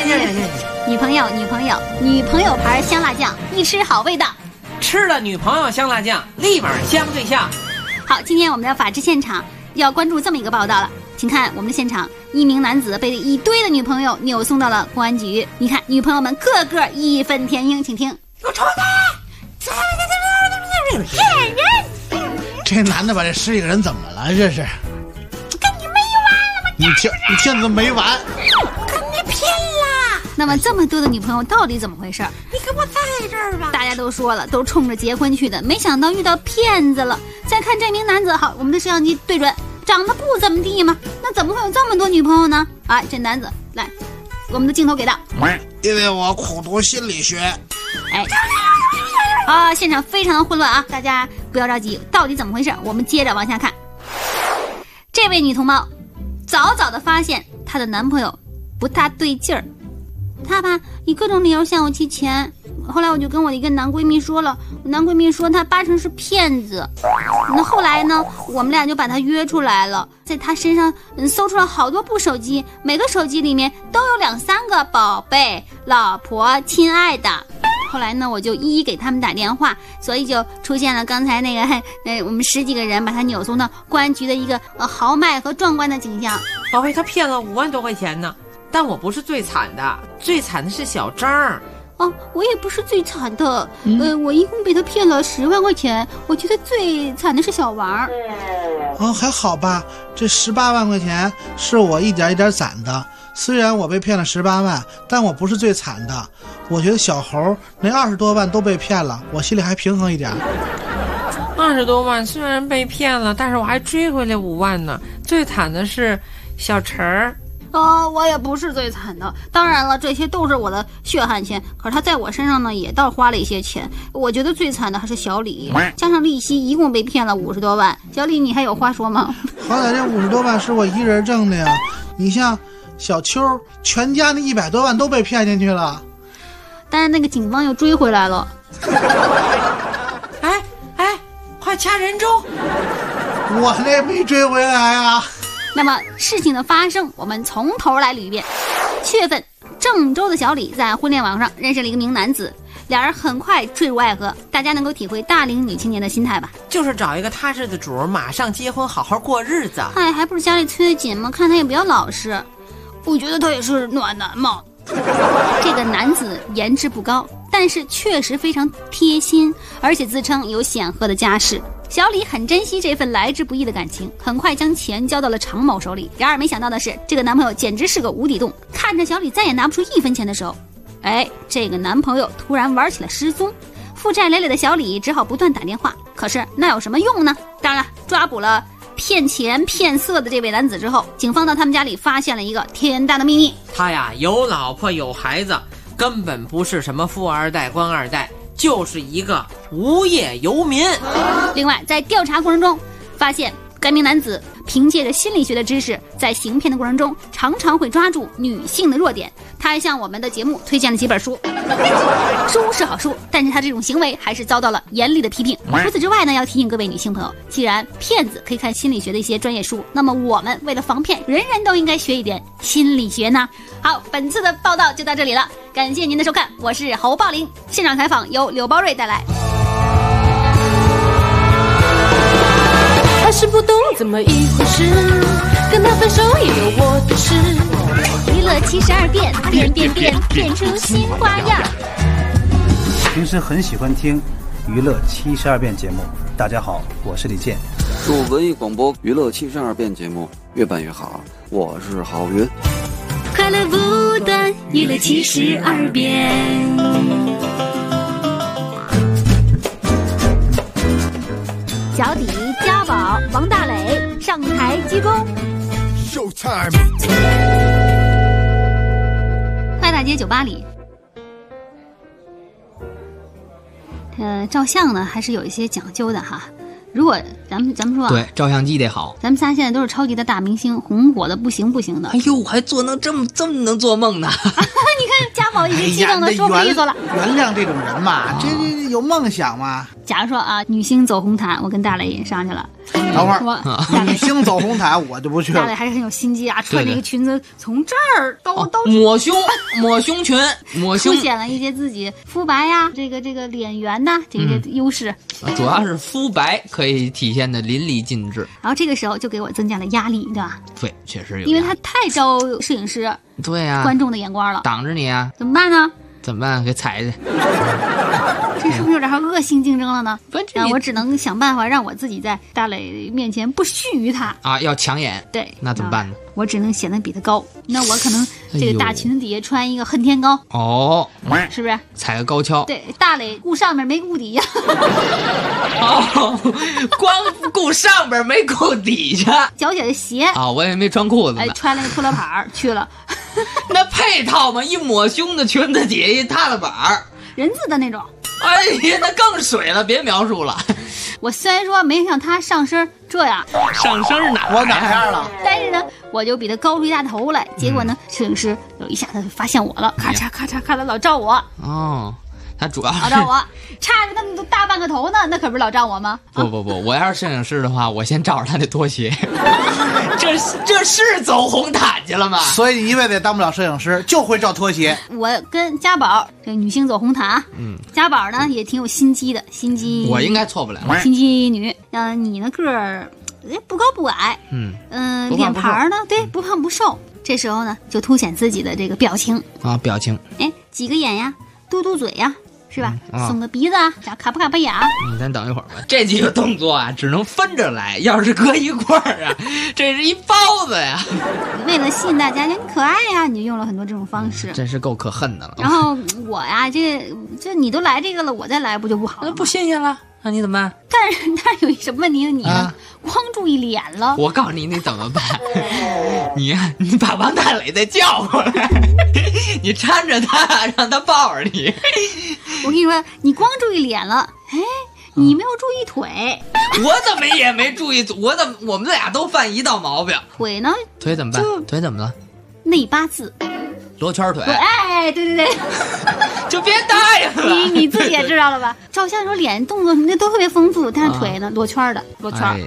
女朋友牌香辣酱，一吃好味道。 吃了女朋友香辣酱，立马相对象。 好，今天我们的法制现场要关注这么一个报道了，请看我们的现场，一名男子被一堆的女朋友扭送到了公安局。你看，女朋友们个个义愤填膺，请听。 给我抽他！ 骗人！ 这男的把这10几个人怎么了？这是？ 跟你没完了吗？ 你骗子没完！ 跟你骗啦！那么这么多的女朋友到底怎么回事？ 你给我在这儿吧！ 大家都说了，都冲着结婚去的，没想到遇到骗子了。再看这名男子，好，我们的摄像机对准，长得不怎么地嘛，那怎么会有这么多女朋友呢？啊，这男子来，我们的镜头给到， 因为我苦读心理学。 现场非常的混乱啊，大家不要着急，到底怎么回事？我们接着往下看。这位女同胞早早的发现她的男朋友不大对劲儿，他吧以各种理由向我提钱，后来我就跟我的一个男闺蜜说了，我男闺蜜说他8成是骗子。那后来呢，我们俩就把他约出来了，在他身上搜出了好多部手机，每个手机里面都有2、3个宝贝、老婆、亲爱的。后来呢，我就一一给他们打电话，所以就出现了刚才那个我们10几个人把他扭送到公安局的一个豪迈和壮观的景象。 宝贝，他骗了5万多块钱呢。但我不是最惨的，最惨的是小张。 我也不是最惨的，我一共被他骗了10万块钱，我觉得最惨的是小王。 还好吧，这18万块钱是我一点一点攒的，虽然我被骗了18万，但我不是最惨的。我觉得小猴那20多万都被骗了，我心里还平衡一点。 20多万虽然被骗了，但是我还追回来5万呢。最惨的是小陈儿。 我也不是最惨的，当然了，这些都是我的血汗钱，可是他在我身上呢也倒花了一些钱。我觉得最惨的还是小李，加上利息一共被骗了50多万。小李，你还有话说吗？ 好歹这50多万是我一人挣的呀，你像小秋全家那100多万都被骗进去了， 但是那个警方又追回来了。 快掐人中！ 我那没追回来啊。 那么事情的发生，我们从头来捋一遍。7月份，郑州的小李在婚恋网上认识了一个名男子， 俩人很快坠入爱河。大家能够体会大龄女青年的心态吧？ 就是找一个踏实的主，马上结婚，好好过日子。 哎，还不是家里催得紧吗？看他也比较老实，我觉得他也是暖男嘛。这个男子颜值不高，但是确实非常贴心，而且自称有显赫的家世。小李很珍惜这份来之不易的感情，很快将钱交到了常某手里。然而没想到的是，这个男朋友简直是个无底洞。看着小李再也拿不出1分钱的时候，这个男朋友突然玩起了失踪。负债累累的小李只好不断打电话，可是那有什么用呢？当然了，抓捕了骗钱骗色的这位男子之后，警方到他们家里发现了一个天大的秘密。 他呀有老婆有孩子，根本不是什么富二代官二代，就是一个无业游民。 另外在调查过程中发现，该名男子凭借着心理学的知识，在行骗的过程中常常会抓住女性的弱点。他还向我们的节目推荐了几本书，书是好书，但是他这种行为还是遭到了严厉的批评。除此之外呢，要提醒各位女性朋友，既然骗子可以看心理学的一些专业书，那么我们为了防骗，人人都应该学一点心理学呢。好，本次的报道就到这里了，感谢您的收看，我是侯宝林。现场采访由柳包瑞带来。 还是不懂怎么一回事，跟他分手也有我的事。 娱乐72变，变变变，变出新花样。 平时很喜欢听娱乐72变节目。大家好，我是李健。 祝文艺广播娱乐72变节目越办越好。我是郝云。 快乐不断，娱乐72变。小底、家宝、王大磊上台鞠躬。Showtime！ 快大街酒吧里，照相呢还是有一些讲究的哈。如果咱们说对，照相机得好。 咱们仨现在都是超级的大明星，红火的不行的。 哎呦，还这么能做梦呢？ 你看家宝已经激动的说不利索了。 原谅这种人嘛，这有梦想嘛。 假如说啊，女星走红毯，我跟大磊也上去了。 等会儿，女星走红毯我就不去了。 大磊还是很有心机啊，穿着一个裙子从这儿都抹胸裙，抹胸， 凸显了一些自己肤白呀，这个脸圆呐，这些优势。 主要是肤白可以体现的淋漓尽致。 然后这个时候就给我增加了压力，对吧？ 对，确实有。 因为他太招摄影师、 对呀、 观众的眼光了， 挡着你啊， 怎么办呢？ 怎么办？给踩去。 这是不是有点恶性竞争了呢？我只能想办法让我自己在大磊面前不逊于他啊，要抢眼。 对， 那怎么办呢？ 我只能显得比他高，那我可能这个大裙子底下穿一个恨天高哦， 是不是？ 踩个高跷。 对，大磊顾上面没顾底呀。 哦，光顾上边没顾底下。 脚下的鞋啊，我也没穿裤子呢。 穿了个拖拉板去了。 那配套嘛，一抹胸的裙子底下一踏拉板， 人字的那种。 哎呀，那更水了，别描述了。 我虽然说没像他上身这样， 上身我哪样了？ 但是呢，我就比他高出一大头来。结果呢，摄影师有一下他就发现我了，咔嚓咔嚓咔嚓老照我。 哦，他主要老照我，差着他都大半个头呢，那可不是老照我吗？ 不，我要是摄影师的话，我先照着他那拖鞋。这是走红毯去了吗？ 所以你一辈子也当不了摄影师，就会照拖鞋。 我跟家宝这女星走红毯，家宝呢也挺有心机的，心机我应该错不了， 心机女。你呢个儿不高不矮，脸盘呢对不胖不瘦，这时候呢就凸显自己的这个表情啊，表情， 挤个眼呀，嘟嘟嘴呀。是吧？耸个鼻子啊，卡不卡巴牙？ 你先等一会儿吧，这几个动作啊，只能分着来。要是搁一块儿啊，这是一包子呀。 为了吸引大家，你可爱呀，你就用了很多这种方式， 真是够可恨的了。 然后我呀，这你都来这个了，我再来不就不好了？ 那不新鲜了。那你怎么办？ 但是有一什么问题呢？你呢？光注意脸了。 我告诉你，你怎么办？你把王大磊再叫过来，你搀着他，让他抱着你。 我跟你说，你光注意脸了，你没有注意腿。 我怎么也没注意？我们俩都犯一道毛病。 腿呢？ 腿怎么办？腿怎么了？ 内八字。 罗圈腿， 对， 就别答应了。 你自己也知道了吧？照相的时候脸动作什么的都特别丰富，但是腿呢罗圈的罗圈。 哎呀，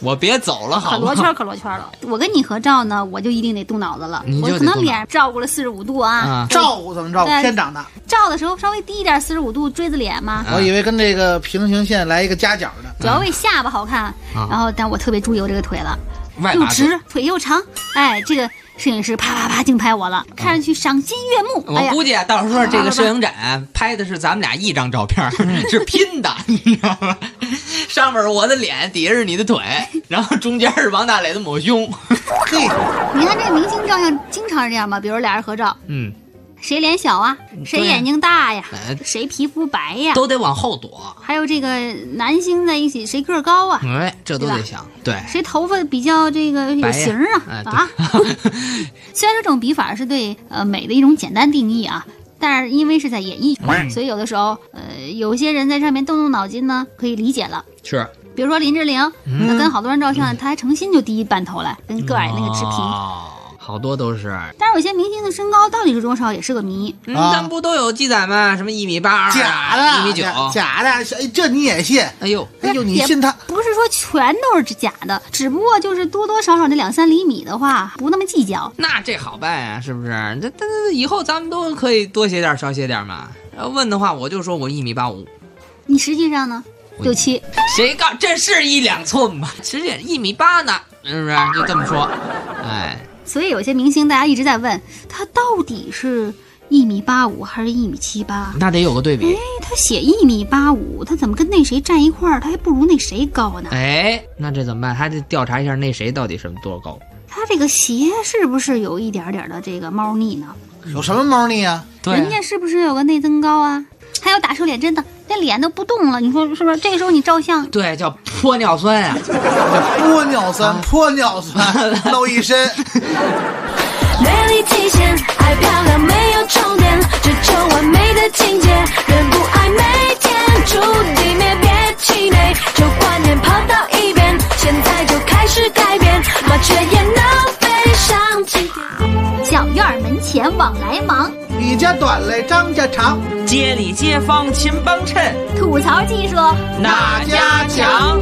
我别走了，好吗？ 可罗圈了。我跟你合照呢，我就一定得动脑子了。我可能脸照顾了45度啊。 照顾怎么照顾？偏长的。 照的时候稍微低一点，45度锥子脸嘛。 我以为跟这个平行线来一个夹角的。 主要为下巴好看，然后但我特别注意我这个腿了，又直腿又长，哎，这个。摄影师啪啪啪竞拍我了，看上去赏心悦目。 我估计到时候这个摄影展拍的是咱们俩一张照片，是拼的，你知道吗？上面我的脸，底下是你的腿，然后中间是王大磊的抹胸。 嘿，你看这个明星照相经常是这样吧？比如俩人合照，谁脸小啊？谁眼睛大呀？谁皮肤白呀？ 都得往后躲。 还有这个男星在一起，谁个高啊？ 这都得想。对， 谁头发比较这个有型啊？虽然说这种比法是对美的一种简单定义啊，但是因为是在演艺圈，所以有的时候有些人在上面动脑筋呢，可以理解了。 是。 比如说林志玲，她跟好多人照相，她还诚心就低半头来，跟个矮那个持平。 好多都是， 但是有些明星的身高到底是多少也是个谜。 咱不都有记载吗？什么1.82米， 假的 1.9米， 假的，这你也信？ 哎呦， 你信他？ 不是说全都是假的，只不过就是多多少少那2-3厘米的话，不那么计较。 那这好办呀，是不是？这以后咱们都可以多写点少写点嘛。要问的话，我就说我1.85米。 你实际上呢？67。 谁告？这是1-2寸吗？实际1.8米呢，是不是？就这么说，哎。 所以有些明星大家一直在问他到底是1.85米还是1.78米， 那得有个对比。 哎，他写1.85米，他怎么跟那谁站一块儿，他还不如那谁高呢？ 哎，那这怎么办？还得调查一下那谁到底是多高。 他这个鞋是不是有一点点的这个猫腻呢？ 有什么猫腻啊？ 对， 人家是不是有个内增高啊？还有打瘦脸针的，那脸都不动了，你说是不是？这个时候你照相， 对，叫泼尿酸啊， 泼尿酸，泼尿酸，露一身。 美丽体现，爱漂亮没有终点，追求完美的境界，人不爱每天注定灭，别气馁，旧观念抛到一边，现在就开始改变，麻雀也能飞上青天。 小院门前往来忙， 李家短嘞张家长， 街里街坊勤帮衬， 吐槽技术哪家强？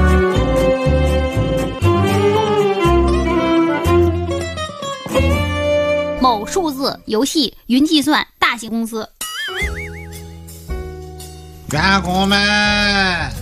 某数字游戏云计算大型公司， 员工们、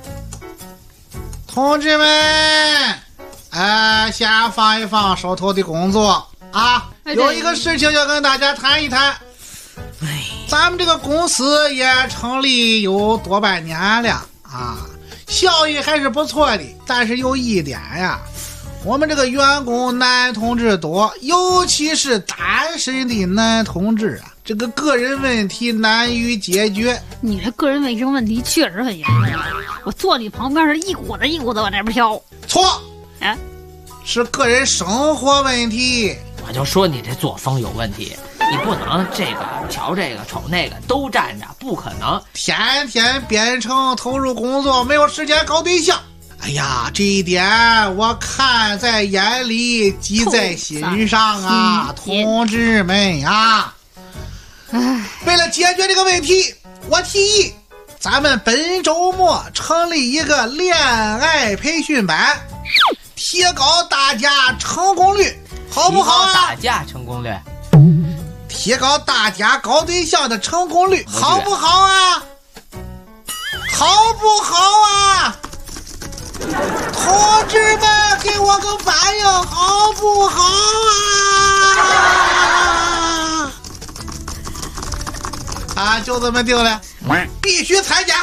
同志们，先放一放手头的工作啊！有一个事情要跟大家谈一谈。咱们这个公司也成立有多半年了啊，效益还是不错的。但是有一点呀，我们这个员工男同志多，尤其是单身的男同志啊，这个个人问题难于解决。 你这个人卫生问题确实很严重，我坐你旁边是一股子一股子往那边飘。 错，是个人生活问题。 我就说你这作风有问题，你不能这个瞧这个瞅那个都站着，不可能。 天天编程投入工作，没有时间搞对象。哎呀，这一点我看在眼里，记在心上啊，同志们呀！为了解决这个问题，我提议咱们本周末成立一个恋爱培训班，提高大家成功率，好不好啊？ 提高大家成功率， 提高大家搞对象的成功率，好不好啊？好不好啊？同志们，给我个反应，好不好啊？就这么定了，必须参加。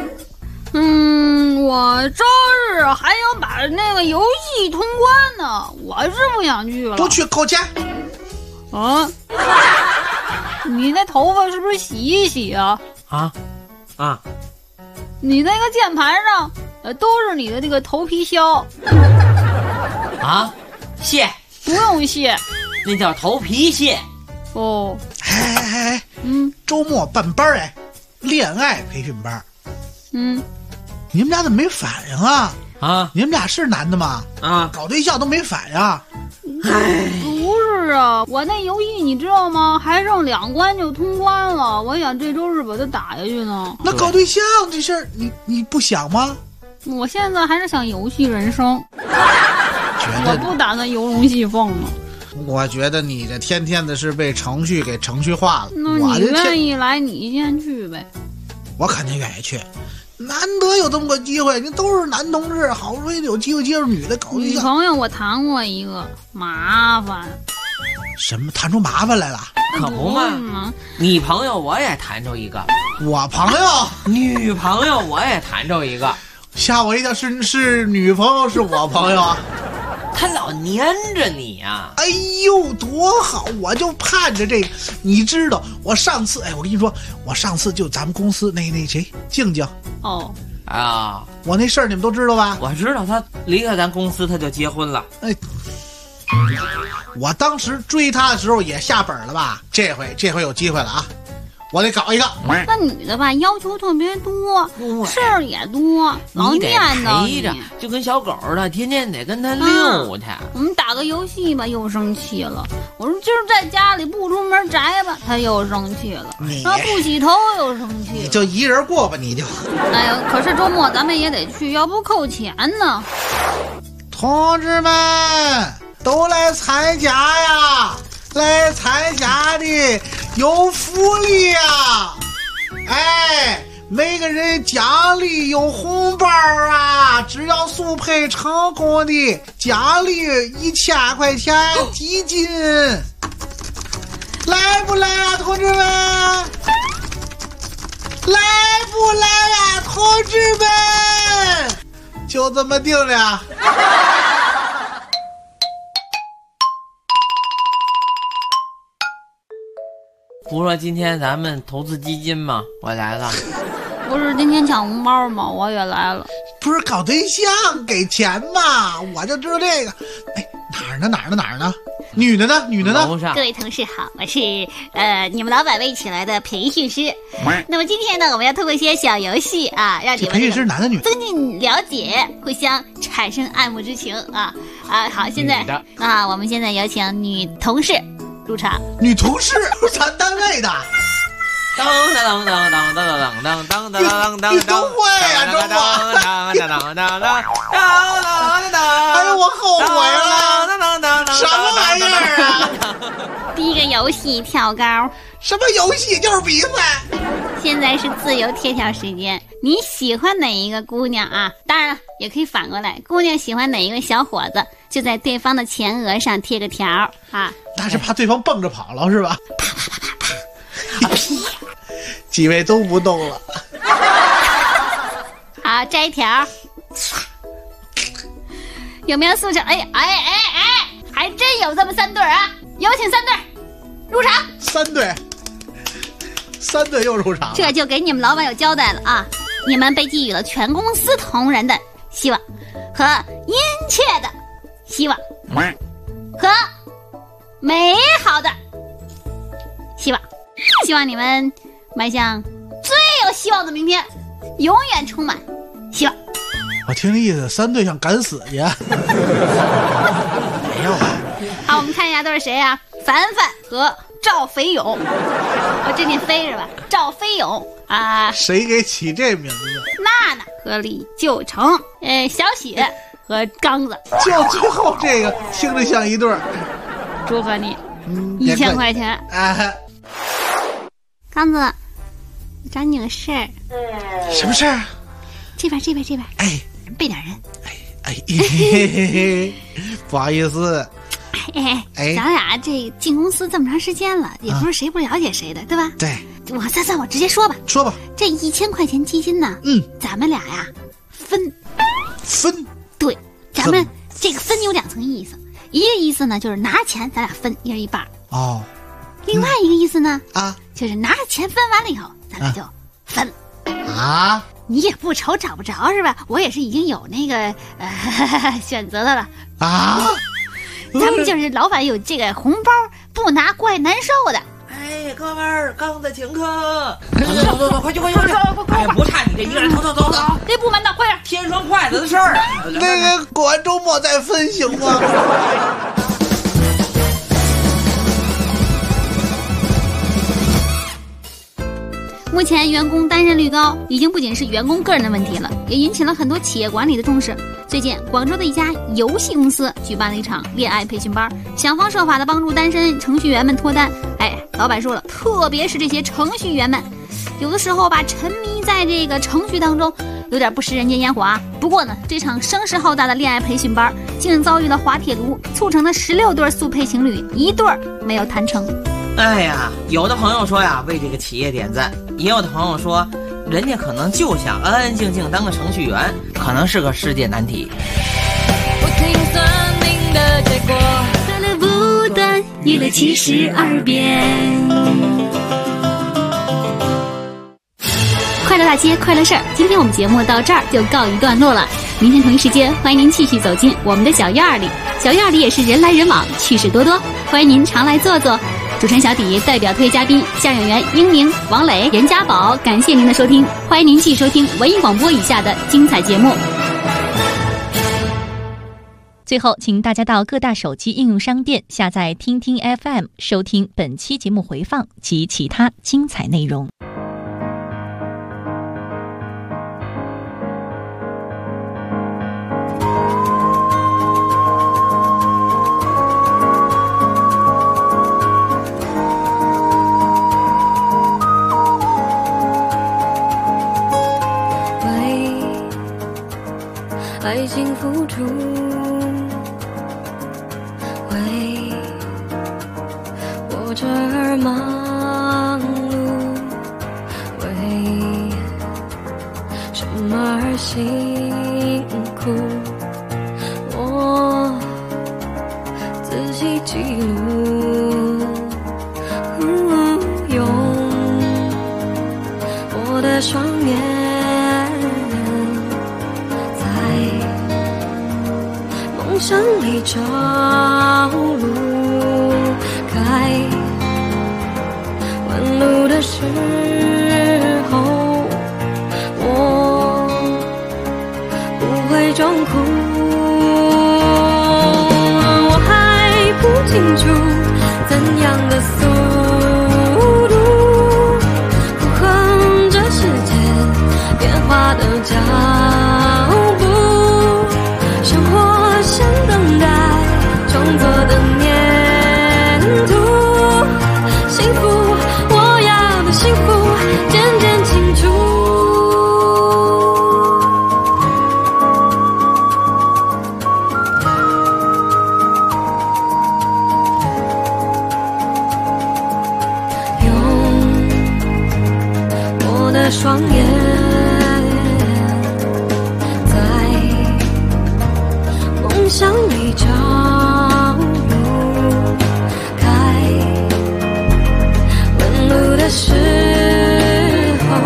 我周日还要把那个游戏通关呢，我是不想去了。 不去扣钱。 你那头发是不是洗一洗啊？你那个键盘上都是你的那个头皮屑。 屑？ 不用屑， 那叫头皮屑。 哦， 周末办班恋爱培训班。你们俩怎么没反应啊？你们俩是男的吗？搞对象都没反应。 不是啊，我那游戏你知道吗？还剩2关就通关了，我想这周日把它打下去呢。 那搞对象这事儿，你不想吗？ 我现在还是想游戏人生，我不打算游龙戏凤了。 我觉得你这天天的是被程序给程序化了。 那你愿意来，你先去呗。 我肯定愿意去，难得有这么个机会，你都是男同志，好不容易有机会接触女的搞对象。 女朋友我谈过一个，麻烦。 什么谈出麻烦来了？ 可不嘛，你朋友我也谈着一个， 我朋友女朋友我也谈着一个， 吓我一跳，是女朋友是我朋友啊。 他老粘着你啊！ 哎呦，多好！我就盼着这个。你知道，我上次，我跟你说，我上次就咱们公司那谁，静静。 哦， 啊， 我那事儿你们都知道吧？ 我知道，他离开咱公司他就结婚了。 哎，我当时追他的时候也下本了吧？这回有机会了啊！我得搞一个。 那女的吧，要求特别多，事儿也多，老念叨你，就跟小狗似的，天天得跟他溜他。 我们打个游戏吧，又生气了。我说今儿在家里不出门宅吧，他又生气了。他不洗头又生气了。 你就一人过吧，你就。 哎呀，可是周末咱们也得去，要不扣钱呢。 同志们都来参加呀！来参加的有福利呀！哎，每个人奖励有红包啊！只要速配成功的，奖励1000块钱基金。来不来啊，同志们？来不来啊，同志们？就这么定了。 不是说今天咱们投资基金吗？我来了。 不是今天抢红包吗？我也来了。 不是搞对象给钱嘛？我就知道这个。哎，哪儿呢？女的呢？ 各位同事好，我是你们老板喂起来的培训师。那么今天呢，我们要通过一些小游戏啊，让你们培训师男的女的增进了解，互相产生爱慕之情啊。好，现在啊，我们现在有请女同事入场。 女同事，咱单位的。 当当当当当当当当当当当当， 你都会呀，这我。哎呦，我后悔了。什么玩意儿啊？ 第一个游戏跳高。 什么游戏？就是比赛。 现在是自由贴条时间，你喜欢哪一个姑娘啊？当然也可以反过来，姑娘喜欢哪一个小伙子，就在对方的前额上贴个条啊。 那是怕对方蹦着跑了是吧？ 啪！ 几位都不动了。 好，摘条。有没有诉求？哎，还真有这么3对啊！有请3对入场。 3对又入场了。 这就给你们老板有交代了啊！你们被寄予了全公司同仁的希望和殷切的希望和美好的希望，希望你们迈向最有希望的明天，永远充满希望。 我听这意思，3对想敢死去。没有。 好，我们看一下都是谁啊？凡凡和赵飞勇，我这念飞是吧？赵飞勇啊， 谁给起这名字？ 娜娜和李就成，小雪和刚子。 就最后这个听着像一对儿。 祝贺你，1000块钱。刚子，找你个事儿。 什么事儿？ 这边。 哎， 背点人。 不好意思。 咱俩这进公司这么长时间了，也不是谁不了解谁的，对吧？ 对。 我直接说吧。这1000块钱基金呢，咱们俩呀分。对，咱们这个分有2层意思，一个意思呢就是拿钱咱俩分，一人一半。 哦。 另外一个意思呢，就是拿着钱分完了以后，咱俩就分。 啊。 你也不愁找不着是吧？我也是已经有那个选择的了啊。 咱们就是老板有这个红包不拿怪难受的。 哎，哥们儿，刚子请客。走，快去！哎，不差你这一个人，走。 这不瞒道，快点！ 添双筷子的事儿。 那个过完周末再分行吗？ 目前员工单身率高，已经不仅是员工个人的问题了，也引起了很多企业管理的重视。最近，广州的一家游戏公司举办了一场恋爱培训班，想方设法的帮助单身程序员们脱单。老板说了，特别是这些程序员们，有的时候吧，沉迷在这个程序当中，有点不食人间烟火啊。不过呢，这场声势浩大的恋爱培训班，竟遭遇了滑铁卢，促成了16对速配情侣1对没有谈成。 哎呀，有的朋友说呀，为这个企业点赞；也有的朋友说，人家可能就想安安静静当个程序员，可能是个世界难题。 我听算命的结果，快乐不断，娱乐72变。 快乐大街，快乐事儿。今天我们节目到这儿就告一段落了。明天同一时间，欢迎您继续走进我们的小院里。小院里也是人来人往，趣事多多，欢迎您常来坐坐。主持人小迪代表特约嘉宾相声演员英明、王磊、任家宝，感谢您的收听，欢迎您继续收听文艺广播以下的精彩节目。 最后，请大家到各大手机应用商店下载听听 FM， 收听本期节目回放及其他精彩内容。 爱情付出，为我这儿忙碌，为什么而辛苦，我自己记录，用我的双眼梦想里找路，开弯路的时候，我不会装哭。我还不清楚怎样的速度符合这世界变化的脚步，生活像等待创作的粘土，幸福我要的幸福渐渐清楚。用我的双眼梦想里找路，开弯路的时候，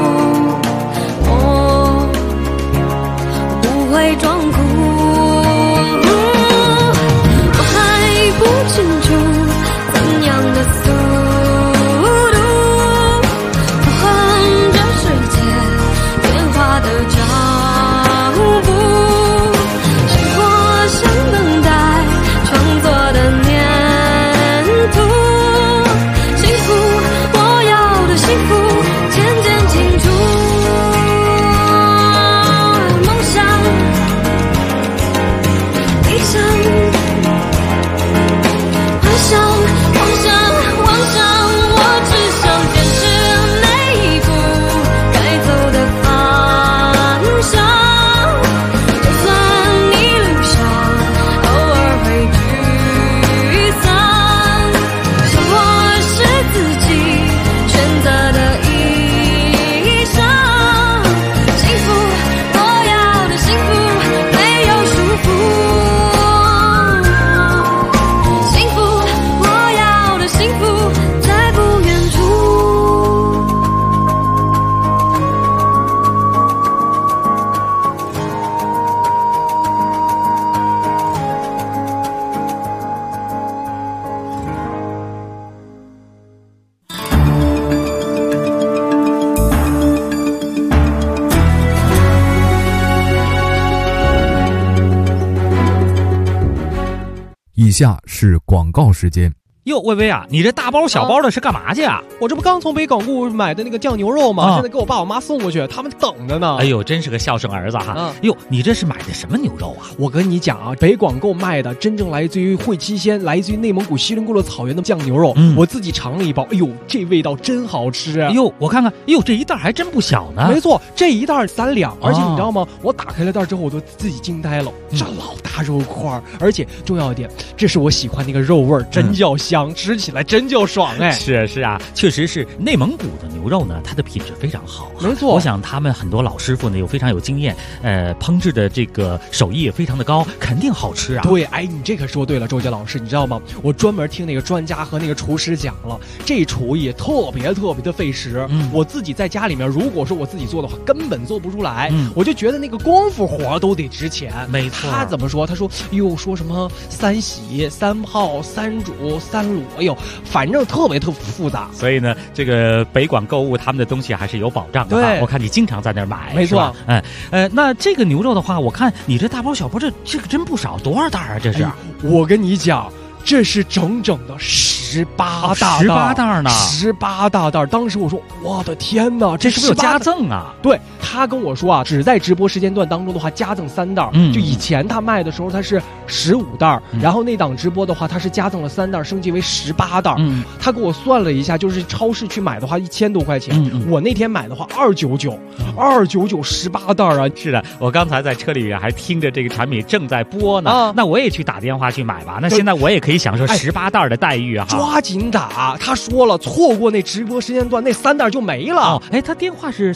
我不会装哭。我还不清楚怎样的速度符合这世界变化的脚步，像等待创作的粘土，幸福我要的幸福渐渐清楚。梦想理想幻想妄想妄想，我只想坚持每一步该走的方向，就算一路上偶尔会沮丧，生活是自己选择的衣裳，幸福我要的幸福没有束缚，幸福我要的幸福在不远处。 以下是广告时间。 哟，薇薇啊，你这大包小包的是干嘛去啊？ 我这不刚从北港固买的那个酱牛肉吗？现在给我爸我妈送过去，他们等着呢。 哎呦，真是个孝顺儿子哈！哟，你这是买的什么牛肉啊？ 我跟你讲啊，北广购卖的真正来自于会期鲜，来自于内蒙古锡林郭勒草原的酱牛肉，我自己尝了一包，哎呦，这味道真好吃啊！ 哟，我看看，哟，这一袋还真不小呢。 没错，这一袋3两，而且你知道吗？我打开了袋之后，我都自己惊呆了，这老大肉块，而且重要一点，这是我喜欢那个肉味，真叫香，吃起来真叫爽哎！ 是啊，确实是内蒙古的牛肉呢，它的品质非常好。 没错， 我想他们很多老师傅呢又非常有经验，烹制的这个手艺也非常的高，肯定好吃啊。 对，哎，你这可说对了，周杰老师，你知道吗？我专门听那个专家和那个厨师讲了，这厨艺特别的费时。我自己在家里面，如果说我自己做的话，根本做不出来。我就觉得那个功夫活都得值钱。 没错， 他怎么说？他说哟，说什么3洗、3泡、3煮、3卤，哎呦，反正特别复杂。 所以呢，这个北广购物他们的东西还是有保障的。 对， 我看你经常在那儿买， 没错。 那这个牛肉的话，我看你这大包小包，这个真不少，多少袋啊？这是？ 我跟你讲，这是整整的18大袋 ，18袋呢 ，18大袋。当时我说，我的天哪，这是不是有加赠啊？ 对，他跟我说啊，只在直播时间段当中的话，加赠3袋。就以前他卖的时候，他是15袋，然后那档直播的话，他是加赠了3袋，升级为18袋。他给我算了一下，就是超市去买的话1000多块钱，我那天买的话299，299 18袋啊！ 是的，我刚才在车里面还听着这个产品正在播呢，那我也去打电话去买吧。那现在我也可以享受18袋的待遇啊！ 抓紧打！他说了，错过那直播时间段，那3袋就没了。 他电话是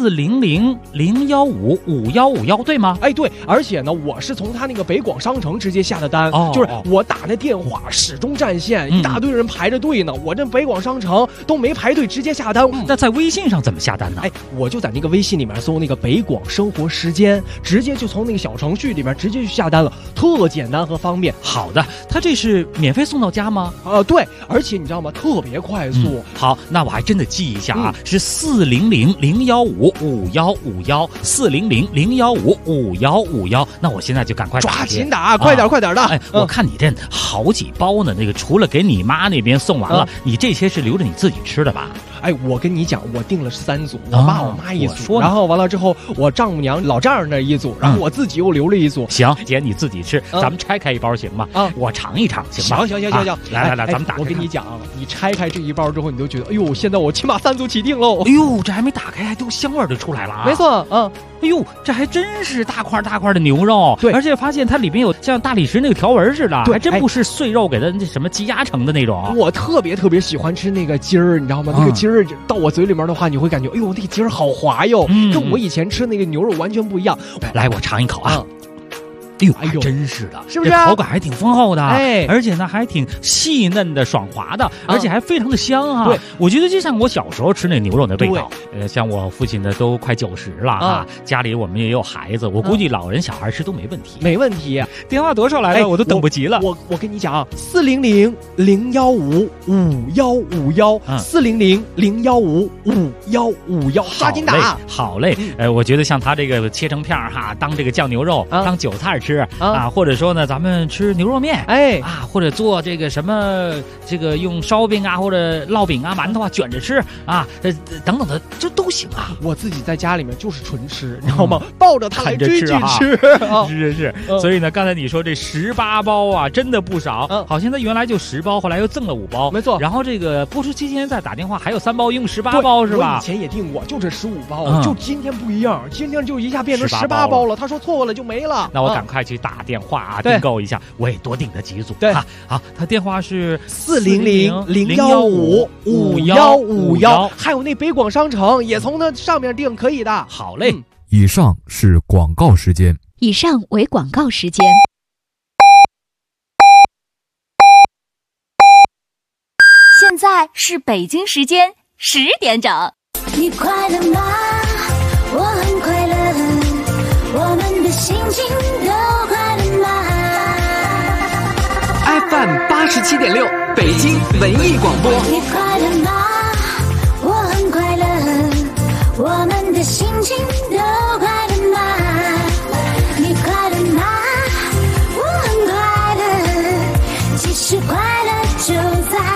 400-015-5151，对吗？ 对，而且呢，我是从他那个北广商城直接下的单，就是我打那电话始终占线，一大堆人排着队呢。我这北广商城都没排队，直接下单。 那在微信上怎么下单呢？ 我就在那个微信里面搜那个北广生活时间，直接就从那个小程序里面直接去下单了，特简单和方便。 好的，他这是免费送到家吗？ 对，而且你知道吗？特别快速。 好，那我还真得记一下啊，是400-015-5151，400-015-5151。那我现在就赶快抓紧打，快点的。 我看你这好几包呢，那个除了给你妈那边送完了，你这些是留着你自己吃的吧？ 我跟你讲，我订了3组，我爸我妈一组，然后完了之后，我丈母娘老丈人那一组，然后我自己又留了一组。 行，姐你自己吃，咱们拆开一包行吗？我尝一尝行吗？ 行， 来，咱们打开。 我跟你讲，你拆开这一包之后，你都觉得，哎呦，现在我起码3组起订喽。 哎呦，这还没打开，都香味就出来了啊！ 没错， 哎呦，这还真是大块的牛肉， 对， 而且发现它里面有像大理石那个条纹似的，还真不是碎肉给它那什么积压成的那种。 我特别喜欢吃那个筋儿，你知道吗？那个筋儿到我嘴里面的话，你会感觉，哎呦，那个筋儿好滑哟，跟我以前吃那个牛肉完全不一样。 来，我尝一口啊。哎呦，真是的， 是不是？ 这口感还挺丰厚的，而且呢还挺细嫩的、爽滑的，而且还非常的香啊！ 对， 我觉得就像我小时候吃那牛肉的味道。像我父亲呢都快90了啊，家里我们也有孩子，我估计老人小孩吃都没问题。 没问题。 电话多少来了？我都等不及了。 我跟你讲，400-015-5151，400-015-5151，抓紧打！ 好嘞，我觉得像他这个切成片哈，当这个酱牛肉，当韭菜吃啊，或者说呢，咱们吃牛肉面，或者做这个什么，这个用烧饼啊，或者烙饼啊、馒头啊卷着吃啊，等等的，这都行啊。 我自己在家里面就是纯吃，你知道吗？抱着它来追剧吃。 是。所以呢，刚才你说这18包啊，真的不少。好，现在原来就10包，后来又赠了5包， 没错。 然后这个播出期间再打电话，还有3包，一共18包是吧？ 我以前也订过，就这15包，就今天不一样，今天就一下变成18包了。他说错了就没了。 那我赶快去打电话啊，订购一下，我也多订了几组。好，他电话是 400-015-5151，还有那北广商城也从那上面订，可以的。 好嘞。 以上是广告时间。 以上为广告时间。 现在是北京时间10点整。 你快乐吗？我很快乐，我们的心情都快乐吗 ？FM 87.6，北京文艺广播。 你快乐吗？我很快乐，我们的心情都快乐吗？你快乐吗？我很快乐，其实快乐就在。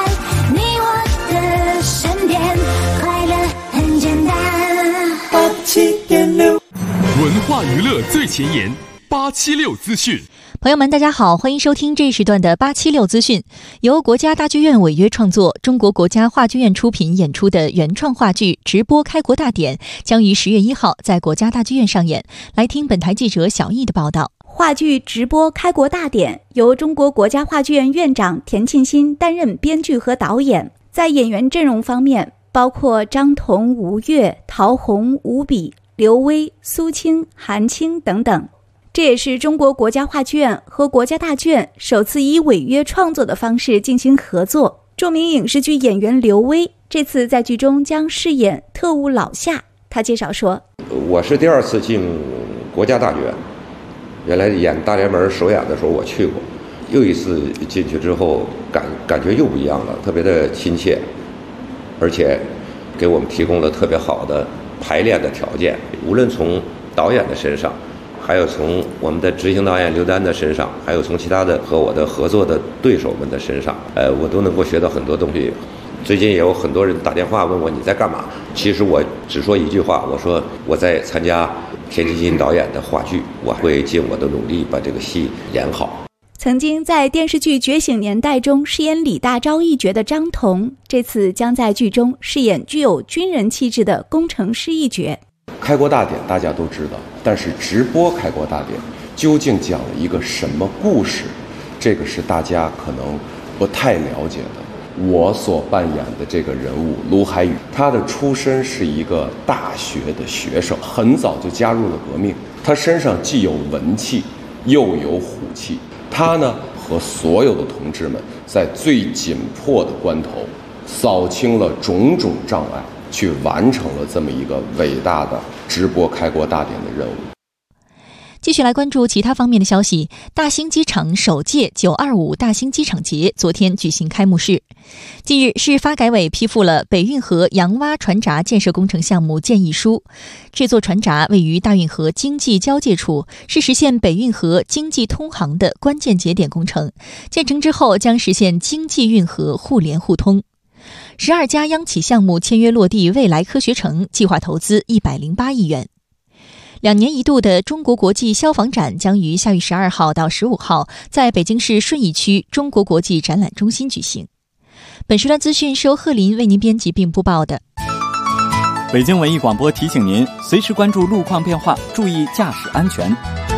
文化娱乐最前沿，876资讯。 朋友们，大家好，欢迎收听这一时段的876资讯。由国家大剧院违约创作，中国国家话剧院出品演出的原创话剧《直播开国大典》将于10月1号在国家大剧院上演。来听本台记者小易的报道。 话剧《直播开国大典》由中国国家话剧院院长田沁鑫担任编剧和导演。在演员阵容方面，包括张彤、吴越、陶虹、吴比、刘薇、苏青、韩青等等。这也是中国国家话剧院和国家大剧院首次以违约创作的方式进行合作。著名影视剧演员刘薇这次在剧中将饰演特务老夏。他介绍说：“ 我是第2次进国家大剧院，原来演大联盟首演的时候我去过，又一次进去之后感觉又不一样了，特别的亲切，而且给我们提供了特别好的排练的条件，无论从导演的身上，还有从我们的执行导演刘丹的身上，还有从其他的和我的合作的对手们的身上，我都能够学到很多东西。最近也有很多人打电话问我你在干嘛，其实我只说一句话，我说我在参加田沁鑫导演的话剧，我会尽我的努力把这个戏演好。” 曾经在电视剧《觉醒年代》中饰演李大钊一角的张彤，这次将在剧中饰演具有军人气质的工程师一角。 开国大典大家都知道，但是直播开国大典究竟讲了一个什么故事，这个是大家可能不太了解的。我所扮演的这个人物卢海宇，他的出身是一个大学的学生，很早就加入了革命。他身上既有文气，又有虎气。他呢，和所有的同志们在最紧迫的关头，扫清了种种障碍，去完成了这么一个伟大的直播开国大典的任务。 继续来关注其他方面的消息。大兴机场首届925大兴机场节昨天举行开幕式。近日，市发改委批复了北运河洋洼船闸建设工程项目建议书。这座船闸位于大运河经济交界处，是实现北运河经济通航的关键节点工程。建成之后，将实现经济运河互联互通。12家央企项目签约落地未来科学城，计划投资108亿元。2年一度的中国国际消防展将于下月12号到15号在北京市顺义区中国国际展览中心举行。本时段资讯是由贺林为您编辑并播报的。 北京文艺广播提醒您，随时关注路况变化，注意驾驶安全。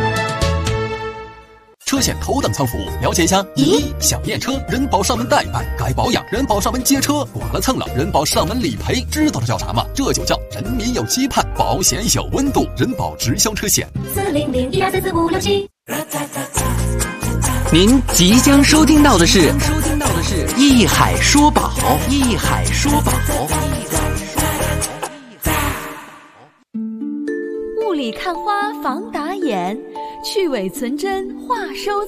车险头等舱服务，了解一下。小验车，人保上门代办；该保养，人保上门接车；剐了蹭了，人保上门理赔。知道这叫啥吗？这就叫人民有期盼，保险有温度。人保直销车险。 400-1234567。 您即将收听到的是一海说宝，一海说宝。 雾里看花防打眼，去伪存真话收